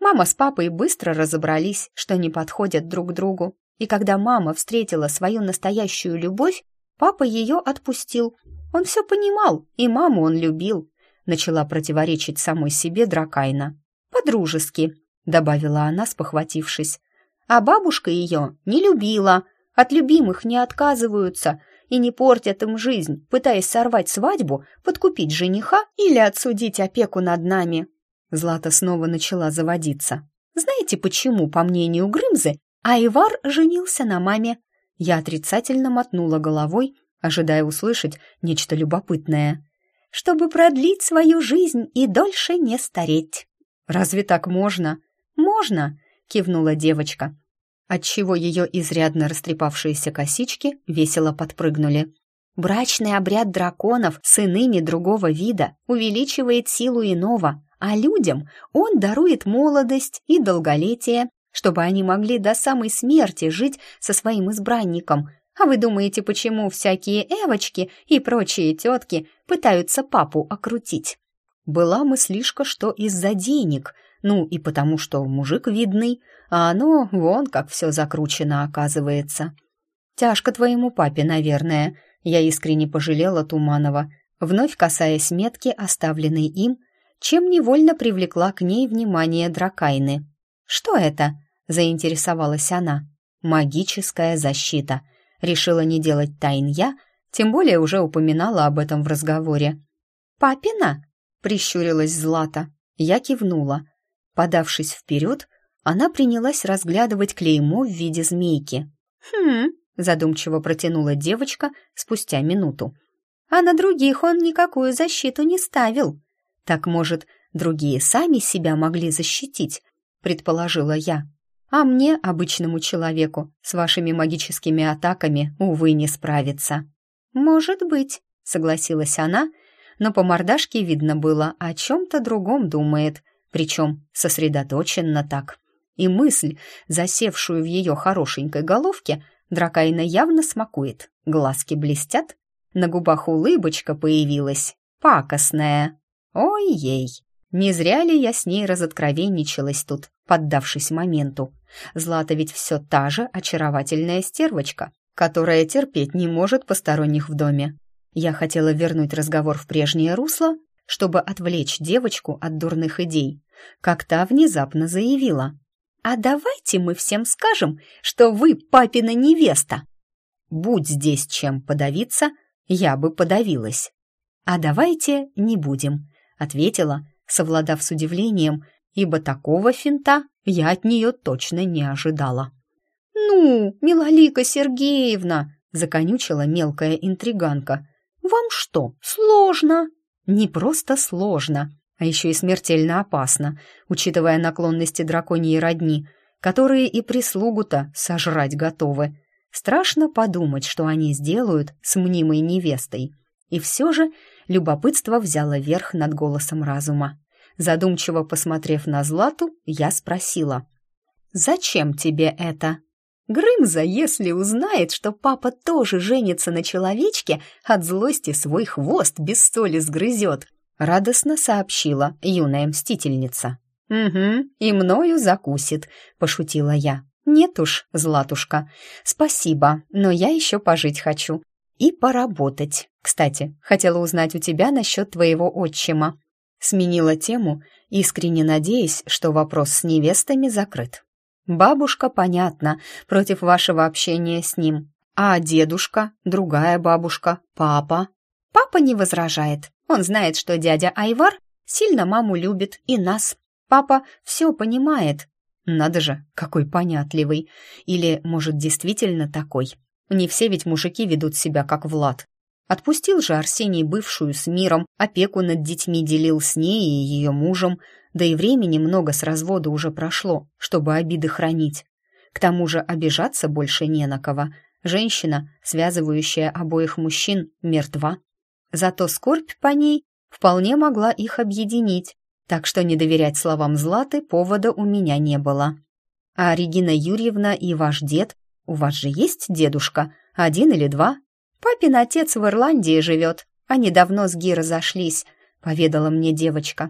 A: Мама с папой быстро разобрались, что не подходят друг другу. И когда мама встретила свою настоящую любовь, папа ее отпустил. Он все понимал, и маму он любил. Начала противоречить самой себе Дракайна. «По-дружески», — добавила она, спохватившись. «А бабушка ее не любила. От любимых не отказываются и не портят им жизнь, пытаясь сорвать свадьбу, подкупить жениха или отсудить опеку над нами». Злата снова начала заводиться. «Знаете, почему, по мнению Грымзы, Айвар женился на маме?» Я отрицательно мотнула головой, ожидая услышать нечто любопытное. «Чтобы продлить свою жизнь и дольше не стареть». «Разве так можно?» «Можно», — кивнула девочка, отчего ее изрядно растрепавшиеся косички весело подпрыгнули. «Брачный обряд драконов с иными другого вида увеличивает силу иного, а людям он дарует молодость и долголетие, чтобы они могли до самой смерти жить со своим избранником. А вы думаете, почему всякие Эвочки и прочие тетки пытаются папу окрутить?» Была мыслишка, что из-за денег, ну и потому, что мужик видный, а оно вон как все закручено оказывается. «Тяжко твоему папе, наверное», — я искренне пожалела Туманова, вновь касаясь метки, оставленной им, чем невольно привлекла к ней внимание Дракайны. «Что это?» — заинтересовалась она. «Магическая защита», — решила не делать тайн я, тем более уже упоминала об этом в разговоре. «Папина?» — прищурилась Злата. Я кивнула. Подавшись вперед, она принялась разглядывать клеймо в виде змейки. «Хм», — задумчиво протянула девочка спустя минуту. «А на других он никакую защиту не ставил. Так, может, другие сами себя могли защитить?» — предположила я. «А мне, обычному человеку, с вашими магическими атаками, увы, не справиться». «Может быть», — согласилась она, но по мордашке видно было, о чем-то другом думает, причем сосредоточенно так. И мысль, засевшую в ее хорошенькой головке, Дракайна явно смакует. Глазки блестят, на губах улыбочка появилась, пакостная. Ой-ей, не зря ли я с ней разоткровенничалась тут, поддавшись моменту. Злата ведь все та же очаровательная стервочка, которая терпеть не может посторонних в доме. Я хотела вернуть разговор в прежнее русло, чтобы отвлечь девочку от дурных идей, как та внезапно заявила: «А давайте мы всем скажем, что вы папина невеста!» Будь здесь чем подавиться, я бы подавилась. «А давайте не будем», — ответила, совладав с удивлением, ибо такого финта я от нее точно не ожидала. «Ну, Милолика Сергеевна!» — законючила мелкая интриганка. «Вам что, сложно?» «Не просто сложно, а еще и смертельно опасно, учитывая наклонности драконьей родни, которые и прислугу-то сожрать готовы. Страшно подумать, что они сделают с мнимой невестой». И все же любопытство взяло верх над голосом разума. Задумчиво посмотрев на Злату, я спросила: «Зачем тебе это?» «Грымза, если узнает, что папа тоже женится на человечке, от злости свой хвост без соли сгрызет», — радостно сообщила юная мстительница. «Угу, и мною закусит», — пошутила я. «Нет уж, Златушка, спасибо, но я еще пожить хочу. И поработать. Кстати, хотела узнать у тебя насчет твоего отчима». Сменила тему, искренне надеясь, что вопрос с невестами закрыт. «Бабушка, понятно, против вашего общения с ним. А дедушка, другая бабушка, папа?» «Папа не возражает. Он знает, что дядя Айвар сильно маму любит и нас. Папа все понимает». «Надо же, какой понятливый. Или, может, действительно такой. Не все ведь мужики ведут себя, как Влад. Отпустил же Арсений бывшую с миром, опеку над детьми делил с ней и ее мужем, да и времени много с развода уже прошло, чтобы обиды хранить. К тому же обижаться больше не на кого. Женщина, связывающая обоих мужчин, мертва. Зато скорбь по ней вполне могла их объединить, так что не доверять словам Златы повода у меня не было. «А Регина Юрьевна и ваш дед? У вас же есть дедушка? Один или два?» «Папин отец в Ирландии живет. Они давно с Ги разошлись», — поведала мне девочка.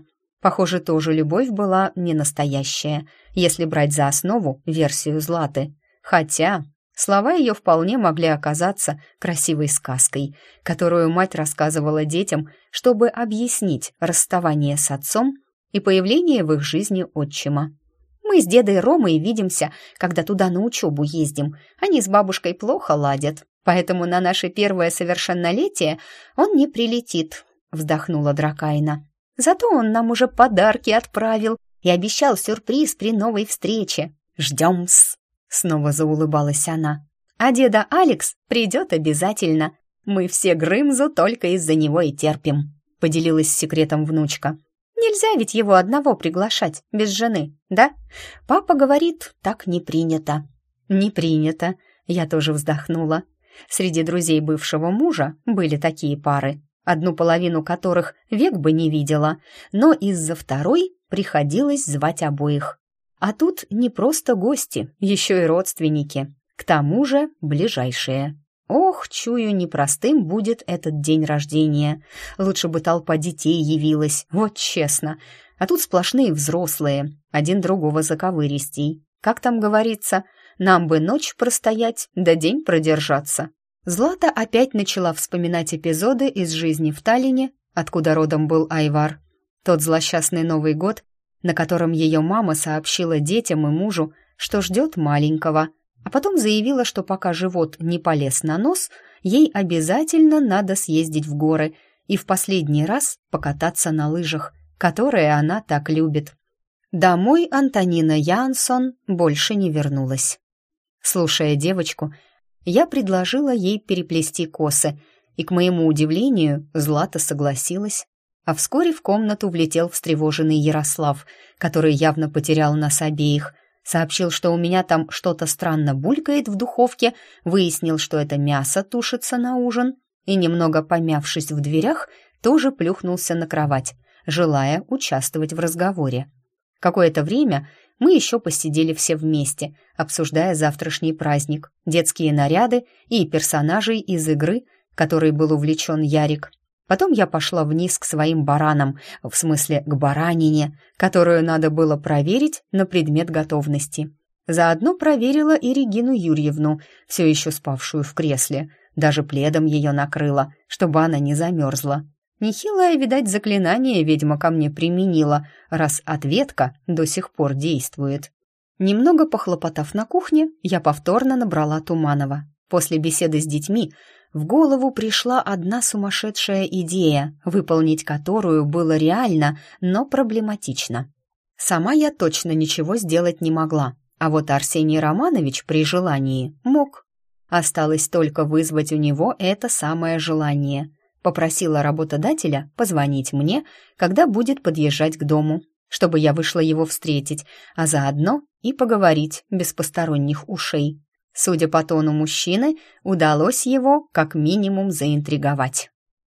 A: Похоже, тоже любовь была не настоящая, если брать за основу версию Златы. Хотя слова ее вполне могли оказаться красивой сказкой, которую мать рассказывала детям, чтобы объяснить расставание с отцом и появление в их жизни отчима. «Мы с дедой Ромой видимся, когда туда на учебу ездим. Они с бабушкой плохо ладят, поэтому на наше первое совершеннолетие он не прилетит», — вздохнула Дракайна. «Зато он нам уже подарки отправил и обещал сюрприз при новой встрече. Ждем-с!» Снова заулыбалась она. «А деда Алекс придет обязательно. Мы все Грымзу только из-за него и терпим», — поделилась секретом внучка. «Нельзя ведь его одного приглашать, без жены, да? Папа говорит, так не принято». «Не принято», — я тоже вздохнула. Среди друзей бывшего мужа были такие пары, одну половину которых век бы не видела, но из-за второй приходилось звать обоих. А тут не просто гости, еще и родственники, к тому же ближайшие. Ох, чую, непростым будет этот день рождения. Лучше бы толпа детей явилась, вот честно. А тут сплошные взрослые, один другого заковыристей. Как там говорится, нам бы ночь простоять, да день продержаться. Злата опять начала вспоминать эпизоды из жизни в Таллине, откуда родом был Айвар. Тот злосчастный Новый год, на котором ее мама сообщила детям и мужу, что ждет маленького, а потом заявила, что пока живот не полез на нос, ей обязательно надо съездить в горы и в последний раз покататься на лыжах, которые она так любит. Домой Антонина Янсон больше не вернулась. Слушая девочку, я предложила ей переплести косы, и, к моему удивлению, Злата согласилась. А вскоре в комнату влетел встревоженный Ярослав, который явно потерял нас обеих. Сообщил, что у меня там что-то странно булькает в духовке, выяснил, что это мясо тушится на ужин, и, немного помявшись в дверях, тоже плюхнулся на кровать, желая участвовать в разговоре. Какое-то время мы еще посидели все вместе, обсуждая завтрашний праздник, детские наряды и персонажей из игры, которой был увлечен Ярик. Потом я пошла вниз к своим баранам, в смысле к баранине, которую надо было проверить на предмет готовности. Заодно проверила и Регину Юрьевну, все еще спавшую в кресле, даже пледом ее накрыла, чтобы она не замерзла. Нехилое, видать, заклинание ведьма ко мне применила, раз ответка до сих пор действует. Немного похлопотав на кухне, я повторно набрала Туманова. После беседы с детьми в голову пришла одна сумасшедшая идея, выполнить которую было реально, но проблематично. Сама я точно ничего сделать не могла, а вот Арсений Романович при желании мог. Осталось только вызвать у него это самое желание. Попросила работодателя позвонить мне, когда будет подъезжать к дому, чтобы я вышла его встретить, а заодно и поговорить без посторонних ушей. Судя по тону мужчины, удалось его как минимум заинтриговать.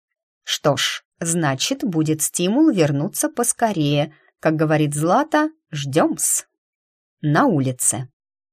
A: Что ж, значит, будет стимул вернуться поскорее. Как говорит Злата, ждем-с. На улице.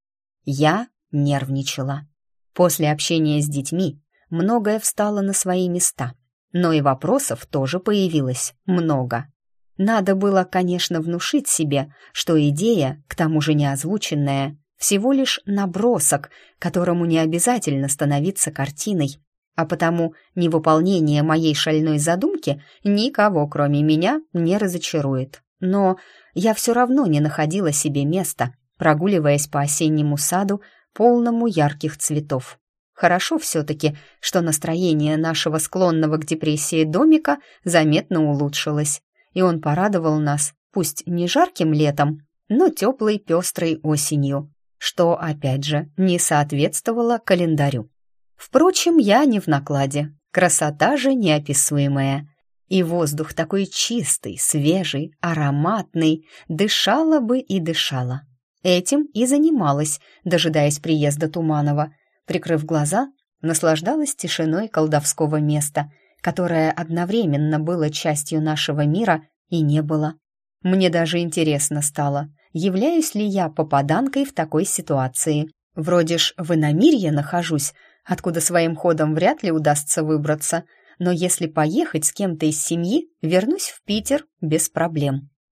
A: Я нервничала. После общения с детьми многое встало на свои места. Но и вопросов тоже появилось много. Надо было, конечно, внушить себе, что идея, к тому же не озвученная, всего лишь набросок, которому не обязательно становиться картиной, а потому невыполнение моей шальной задумки никого, кроме меня, не разочарует. Но я все равно не находила себе места, прогуливаясь по осеннему саду, полному ярких цветов. Хорошо все-таки, что настроение нашего склонного к депрессии домика заметно улучшилось, и он порадовал нас, пусть не жарким летом, но теплой пестрой осенью, что, опять же, не соответствовало календарю. Впрочем, я не в накладе, красота же неописуемая. И воздух такой чистый, свежий, ароматный, дышала бы и дышала. Этим и занималась, дожидаясь приезда Туманова. Прикрыв глаза, наслаждалась тишиной колдовского места, которое одновременно было частью нашего мира и не было. Мне даже интересно стало, являюсь ли я попаданкой в такой ситуации. Вроде ж в иномирье нахожусь, откуда своим ходом вряд ли удастся выбраться, но если поехать с кем-то из семьи, вернусь в Питер без проблем.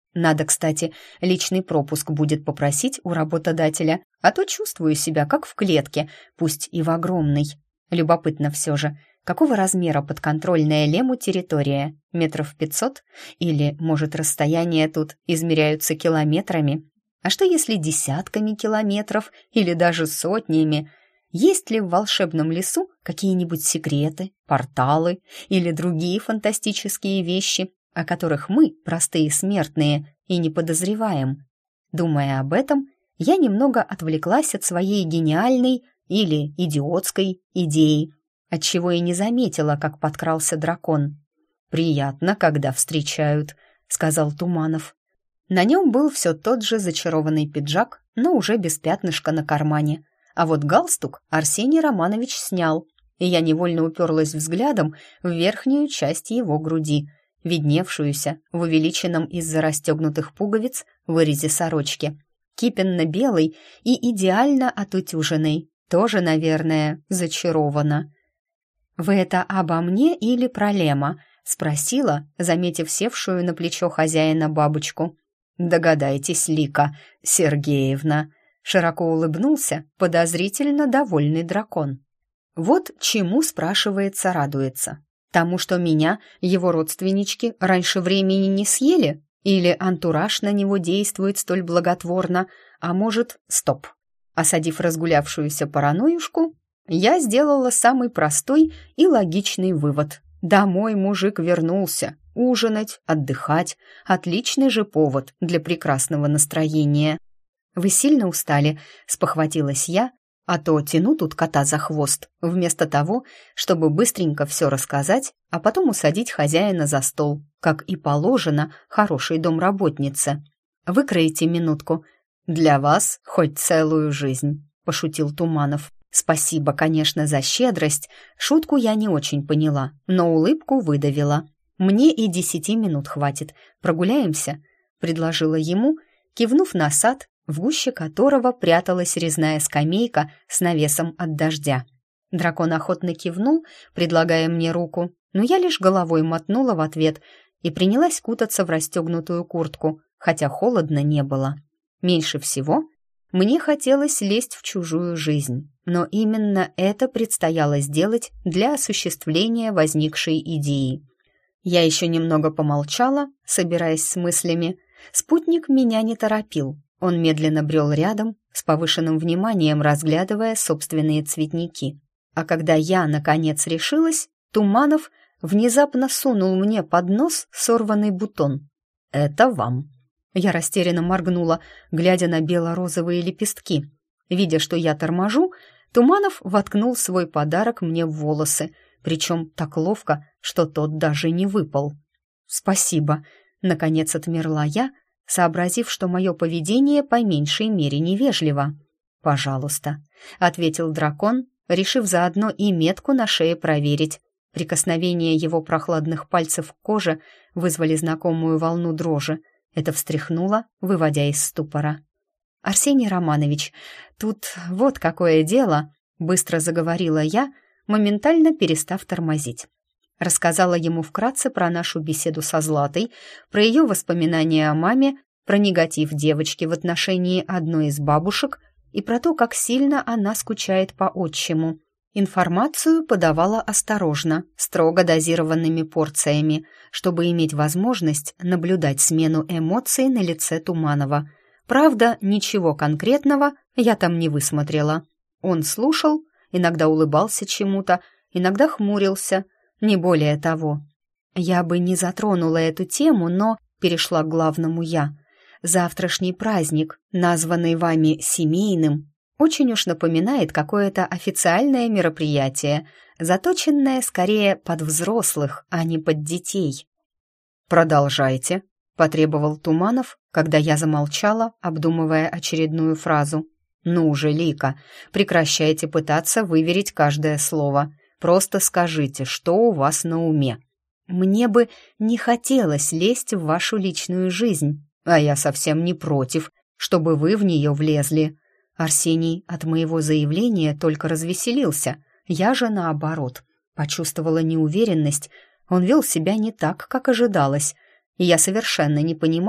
A: Надо, кстати, личный пропуск будет попросить у работодателя, а то чувствую себя как в клетке, пусть и в огромной. Любопытно все же, какого размера подконтрольная Лему территория? 500 метров? Или, может, расстояния тут измеряются километрами? А что если десятками километров или даже сотнями? Есть ли в волшебном лесу какие-нибудь секреты, порталы или другие фантастические вещи, о которых мы, простые смертные, и не подозреваем? Думая об этом, я немного отвлеклась от своей гениальной или идиотской идеи, отчего и не заметила, как подкрался дракон. «Приятно, когда встречают», — сказал Туманов. На нем был все тот же зачарованный пиджак, но уже без пятнышка на кармане. А вот галстук Арсений Романович снял, и я невольно уперлась взглядом в верхнюю часть его груди, видневшуюся в увеличенном из-за расстегнутых пуговиц вырезе сорочки. Кипенно-белой и идеально отутюженной, тоже, наверное, зачарована. «Вы это обо мне или про Лема?» — спросила, заметив севшую на плечо хозяина бабочку. «Догадайтесь, Лика Сергеевна», — широко улыбнулся подозрительно довольный дракон. Вот чему, спрашивается, радуется. Тому, что меня его родственнички раньше времени не съели? Или антураж на него действует столь благотворно? А может, стоп. Осадив разгулявшуюся паранойюшку, я сделала самый простой и логичный вывод. Домой мужик вернулся. Ужинать, отдыхать. Отличный же повод для прекрасного настроения. «Вы сильно устали?» — спохватилась я, а то тяну тут кота за хвост, вместо того, чтобы быстренько все рассказать, а потом усадить хозяина за стол, как и положено хорошей домработнице. «Выкроите минутку. Для вас хоть целую жизнь», — пошутил Туманов. «Спасибо, конечно, за щедрость. Шутку я не очень поняла, но улыбку выдавила. Мне и 10 минут хватит. Прогуляемся?» — предложила ему, кивнув на сад, в гуще которого пряталась резная скамейка с навесом от дождя. Дракон охотно кивнул, предлагая мне руку, но я лишь головой мотнула в ответ и принялась кутаться в расстегнутую куртку, хотя холодно не было. Меньше всего мне хотелось лезть в чужую жизнь, но именно это предстояло сделать для осуществления возникшей идеи. Я еще немного помолчала, собираясь с мыслями. Спутник меня не торопил. Он медленно брел рядом, с повышенным вниманием разглядывая собственные цветники. А когда я, наконец, решилась, Туманов внезапно сунул мне под нос сорванный бутон. «Это вам». Я растерянно моргнула, глядя на бело-розовые лепестки. Видя, что я торможу, Туманов воткнул свой подарок мне в волосы, причем так ловко, что тот даже не выпал. «Спасибо», — наконец отмерла я, сообразив, что мое поведение по меньшей мере невежливо. «Пожалуйста», — ответил дракон, решив заодно и метку на шее проверить. Прикосновения его прохладных пальцев к коже вызвали знакомую волну дрожи. Это встряхнуло, выводя из ступора. «Арсений Романович, тут вот какое дело», — быстро заговорила я, моментально перестав тормозить. Рассказала ему вкратце про нашу беседу со Златой, про ее воспоминания о маме, про негатив девочки в отношении одной из бабушек и про то, как сильно она скучает по отчиму. Информацию подавала осторожно, строго дозированными порциями, чтобы иметь возможность наблюдать смену эмоций на лице Туманова. Правда, ничего конкретного я там не высмотрела. Он слушал, иногда улыбался чему-то, иногда хмурился, не более того. Я бы не затронула эту тему, но перешла к главному я. Завтрашний праздник, названный вами семейным, очень уж напоминает какое-то официальное мероприятие, заточенное скорее под взрослых, а не под детей. «Продолжайте», — потребовал Туманов, когда я замолчала, обдумывая очередную фразу. «Ну же, Лика, прекращайте пытаться выверить каждое слово. Просто скажите, что у вас на уме. Мне бы не хотелось лезть в вашу личную жизнь, а я совсем не против, чтобы вы в нее влезли». Арсений от моего заявления только развеселился, я же наоборот. Почувствовала неуверенность, он вел себя не так, как ожидалось, и я совершенно не понимала,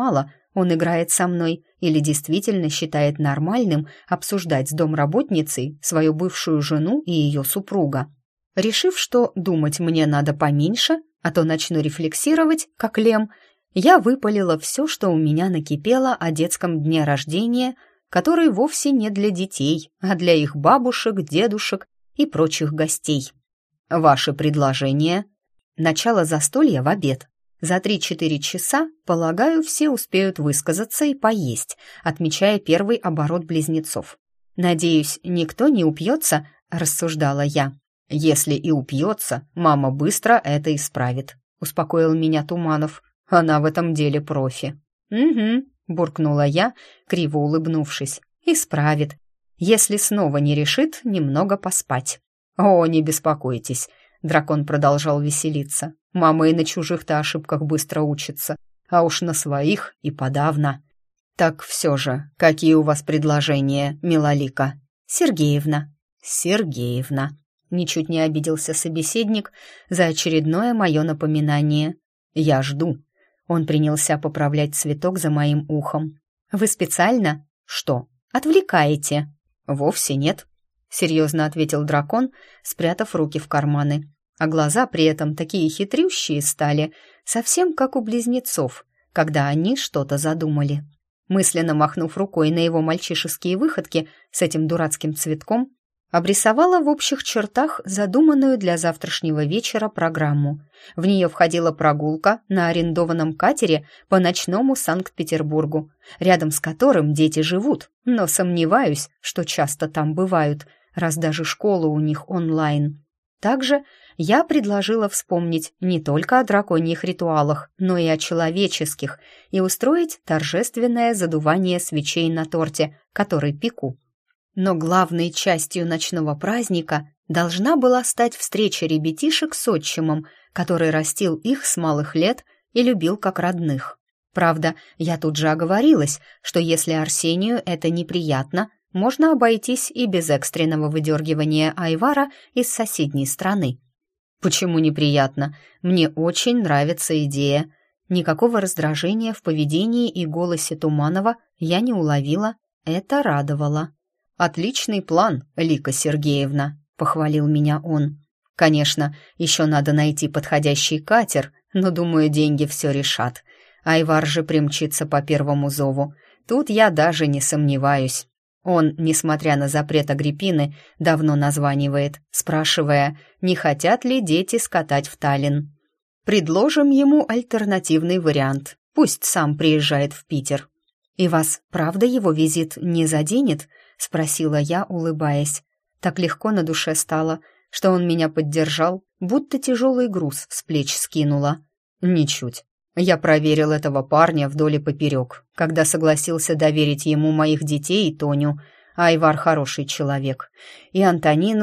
A: он играет со мной или действительно считает нормальным обсуждать с домработницей свою бывшую жену и ее супруга. Решив, что думать мне надо поменьше, а то начну рефлексировать, как Лем, я выпалила все, что у меня накипело о детском дне рождения, который вовсе не для детей, а для их бабушек, дедушек и прочих гостей. Ваши предложения? Начало застолья в обед. За 3-4 часа, полагаю, все успеют высказаться и поесть, отмечая первый оборот близнецов. «Надеюсь, никто не упьется», — рассуждала я. «Если и упьется, мама быстро это исправит», — успокоил меня Туманов. «Она в этом деле профи». «Угу», — буркнула я, криво улыбнувшись. «Исправит, если снова не решит немного поспать». «О, не беспокойтесь», — дракон продолжал веселиться. «Мама и на чужих-то ошибках быстро учится, а уж на своих и подавно». «Так все же, какие у вас предложения, милолика?» «Сергеевна». «Сергеевна», — ничуть не обиделся собеседник за очередное мое напоминание. «Я жду». Он принялся поправлять цветок за моим ухом. «Вы специально?» «Что?» «Отвлекаете». «Вовсе нет», — серьезно ответил дракон, спрятав руки в карманы. А глаза при этом такие хитрющие стали, совсем как у близнецов, когда они что-то задумали. Мысленно махнув рукой на его мальчишеские выходки с этим дурацким цветком, обрисовала в общих чертах задуманную для завтрашнего вечера программу. В нее входила прогулка на арендованном катере по ночному Санкт-Петербургу, рядом с которым дети живут, но сомневаюсь, что часто там бывают, раз даже школа у них онлайн. Также я предложила вспомнить не только о драконьих ритуалах, но и о человеческих, и устроить торжественное задувание свечей на торте, который пеку. Но главной частью ночного праздника должна была стать встреча ребятишек с отчимом, который растил их с малых лет и любил как родных. Правда, я тут же оговорилась, что если Арсению это неприятно, можно обойтись и без экстренного выдергивания Айвара из соседней страны. Почему неприятно? Мне очень нравится идея. Никакого раздражения в поведении и голосе Туманова я не уловила. Это радовало. «Отличный план, Лика Сергеевна», — похвалил меня он. «Конечно, еще надо найти подходящий катер, но, думаю, деньги все решат. Айвар же примчится по первому зову. Тут я даже не сомневаюсь». Он, несмотря на запрет Агриппины, давно названивает, спрашивая, не хотят ли дети скатать в Таллин. Предложим ему альтернативный вариант. Пусть сам приезжает в Питер. «И вас, правда, его визит не заденет?» — спросила я, улыбаясь. Так легко на душе стало, что он меня поддержал, будто тяжелый груз с плеч скинула. «Ничуть. Я проверил этого парня вдоль и поперек, когда согласился доверить ему моих детей и Тоню. Айвар хороший человек. И Антонину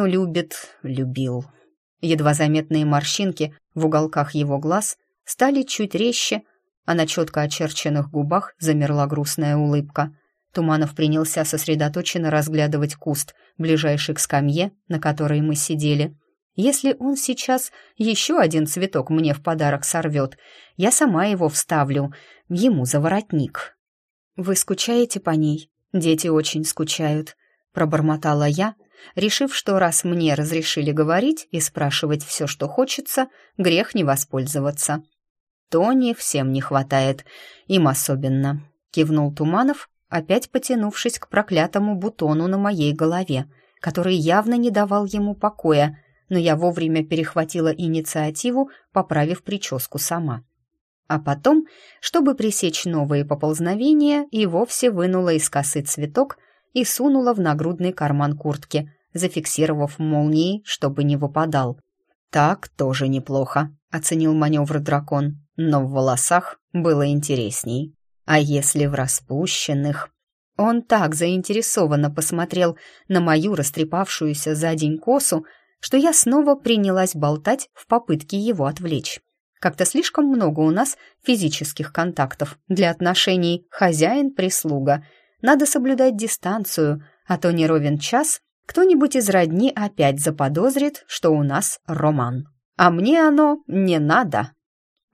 A: любил». Едва заметные морщинки в уголках его глаз стали чуть резче, а на четко очерченных губах замерла грустная улыбка. Туманов принялся сосредоточенно разглядывать куст, ближайший к скамье, на которой мы сидели. Если он сейчас еще один цветок мне в подарок сорвет, я сама его вставлю ему за воротник. «Вы скучаете по ней? Дети очень скучают», — пробормотала я, решив, что раз мне разрешили говорить и спрашивать все, что хочется, грех не воспользоваться. «Тони всем не хватает, им особенно», — кивнул Туманов, опять потянувшись к проклятому бутону на моей голове, который явно не давал ему покоя, но я вовремя перехватила инициативу, поправив прическу сама. А потом, чтобы пресечь новые поползновения, и вовсе вынула из косы цветок и сунула в нагрудный карман куртки, зафиксировав молнией, чтобы не выпадал. «Так тоже неплохо», — оценил маневр дракон, «но в волосах было интересней. А если в распущенных...» Он так заинтересованно посмотрел на мою растрепавшуюся за день косу, что я снова принялась болтать в попытке его отвлечь. Как-то слишком много у нас физических контактов для отношений хозяин-прислуга. Надо соблюдать дистанцию, а то не ровен час кто-нибудь из родни опять заподозрит, что у нас роман. А мне оно не надо.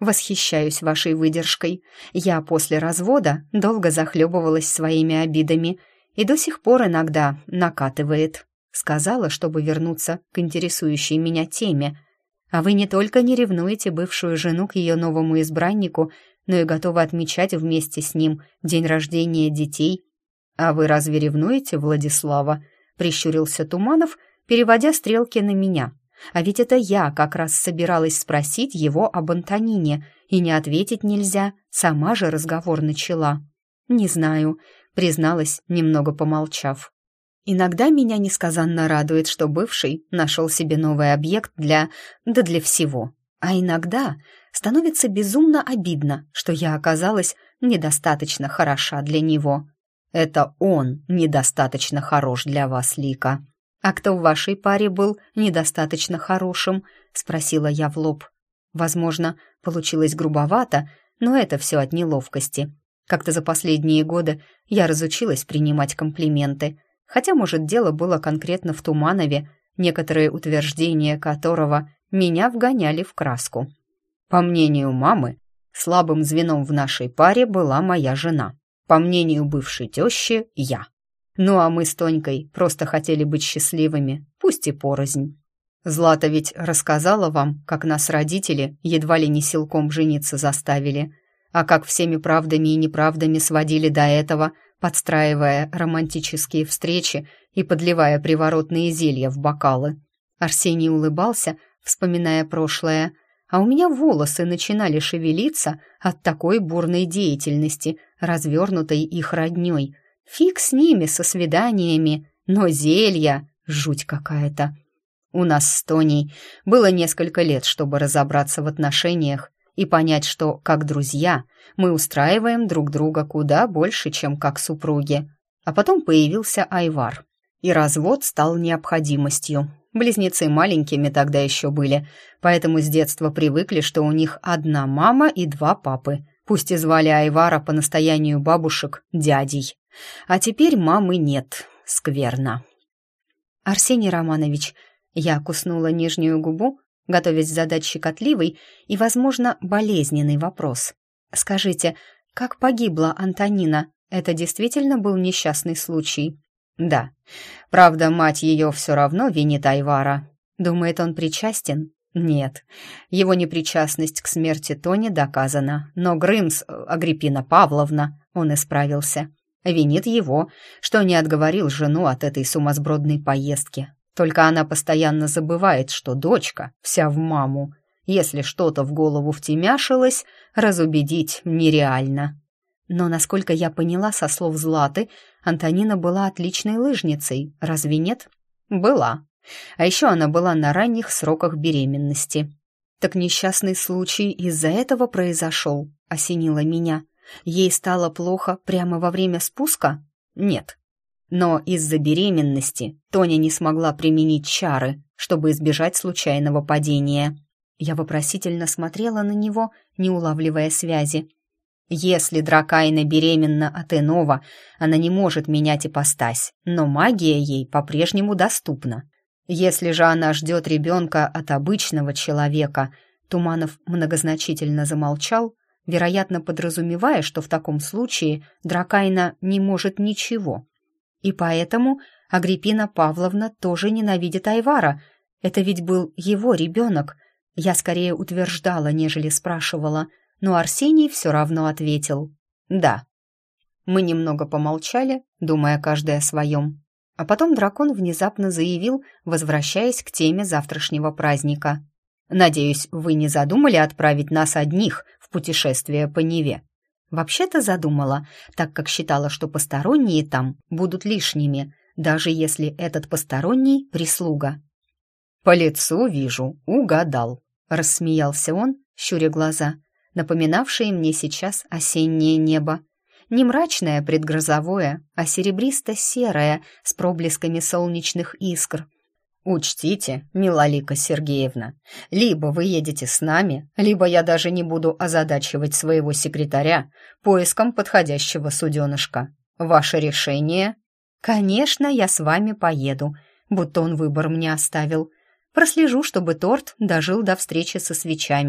A: Восхищаюсь вашей выдержкой. Я после развода долго захлебывалась своими обидами и до сих пор иногда накатывает. Сказала, чтобы вернуться к интересующей меня теме. А вы не только не ревнуете бывшую жену к ее новому избраннику, но и готовы отмечать вместе с ним день рождения детей. А вы разве ревнуете Владислава? Прищурился Туманов, переводя стрелки на меня. А ведь это я как раз собиралась спросить его об Антонине, и не ответить нельзя, сама же разговор начала. «Не знаю», — призналась, немного помолчав. «Иногда меня несказанно радует, что бывший нашел себе новый объект для всего. А иногда становится безумно обидно, что я оказалась недостаточно хороша для него. Это он недостаточно хорош для вас, Лика». «А кто в вашей паре был недостаточно хорошим?» — спросила я в лоб. Возможно, получилось грубовато, но это все от неловкости. Как-то за последние годы я разучилась принимать комплименты, хотя, может, дело было конкретно в Туманове, некоторые утверждения которого меня вгоняли в краску. По мнению мамы, слабым звеном в нашей паре была моя жена. По мнению бывшей тещи, я. Ну а мы с Тонькой просто хотели быть счастливыми, пусть и порознь. Злата ведь рассказала вам, как нас родители едва ли не силком жениться заставили, а как всеми правдами и неправдами сводили до этого, подстраивая романтические встречи и подливая приворотные зелья в бокалы. Арсений улыбался, вспоминая прошлое, а у меня волосы начинали шевелиться от такой бурной деятельности, развернутой их роднёй. Фиг с ними, со свиданиями, но зелья — жуть какая-то. У нас с Тоней было несколько лет, чтобы разобраться в отношениях и понять, что, как друзья, мы устраиваем друг друга куда больше, чем как супруги. А потом появился Айвар, и развод стал необходимостью. Близнецы маленькими тогда еще были, поэтому с детства привыкли, что у них одна мама и два папы, пусть и звали Айвара по настоянию бабушек дядей. А теперь мамы нет. Скверно. «Арсений Романович», я куснула нижнюю губу, готовясь задать щекотливый и, возможно, болезненный вопрос. «Скажите, как погибла Антонина? Это действительно был несчастный случай?» «Да. Правда, мать ее все равно винит Айвара. Думает, он причастен?» «Нет. Его непричастность к смерти Тони доказана, но Грымс, Агриппина Павловна, он исправился, винит его, что не отговорил жену от этой сумасбродной поездки. Только она постоянно забывает, что дочка вся в маму. Если что-то в голову втемяшилось, разубедить нереально». Но, насколько я поняла со слов Златы, Антонина была отличной лыжницей, разве нет? Была. А еще она была на ранних сроках беременности. Так несчастный случай из-за этого произошел, осенило меня. Ей стало плохо прямо во время спуска? Нет. Но из-за беременности Тоня не смогла применить чары, чтобы избежать случайного падения. Я вопросительно смотрела на него, не улавливая связи. Если Дракайна беременна от иного, она не может менять ипостась, но магия ей по-прежнему доступна. Если же она ждет ребенка от обычного человека, Туманов многозначительно замолчал, вероятно, подразумевая, что в таком случае Дракайна не может ничего. И поэтому Агриппина Павловна тоже ненавидит Айвара. Это ведь был его ребенок. Я скорее утверждала, нежели спрашивала, но Арсений все равно ответил «да». Мы немного помолчали, думая каждый о своем. А потом дракон внезапно заявил, возвращаясь к теме завтрашнего праздника. «Надеюсь, вы не задумали отправить нас одних в путешествие по Неве?» Вообще-то задумала, так как считала, что посторонние там будут лишними, даже если этот посторонний — прислуга. «По лицу вижу, угадал», — рассмеялся он, щуря глаза, напоминавшие мне сейчас осеннее небо. Не мрачное предгрозовое, а серебристо-серое с проблесками солнечных искр. «Учтите, Милолика Сергеевна, либо вы едете с нами, либо я даже не буду озадачивать своего секретаря поиском подходящего суденышка. Ваше решение?» «Конечно, я с вами поеду», будто он выбор мне оставил. «Прослежу, чтобы торт дожил до встречи со свечами.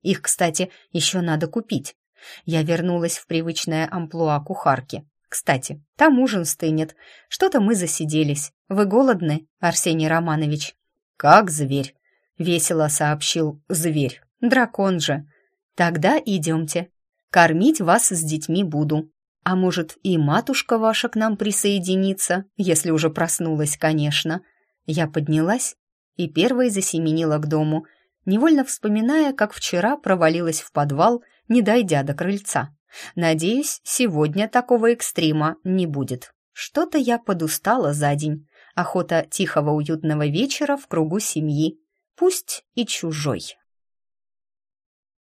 A: Их, кстати, еще надо купить. Я вернулась в привычное амплуа кухарки. Кстати, там ужин стынет. Что-то мы засиделись. Вы голодны, Арсений Романович? Как зверь, весело сообщил зверь. Дракон же. Тогда идемте. Кормить вас с детьми буду. А может, и матушка ваша к нам присоединится, если уже проснулась, конечно. Я поднялась и первой засеменила к дому, невольно вспоминая, как вчера провалилась в подвал, не дойдя до крыльца. Надеюсь, сегодня такого экстрима не будет. Что-то я подустала за день. Охота тихого уютного вечера в кругу семьи, пусть и чужой.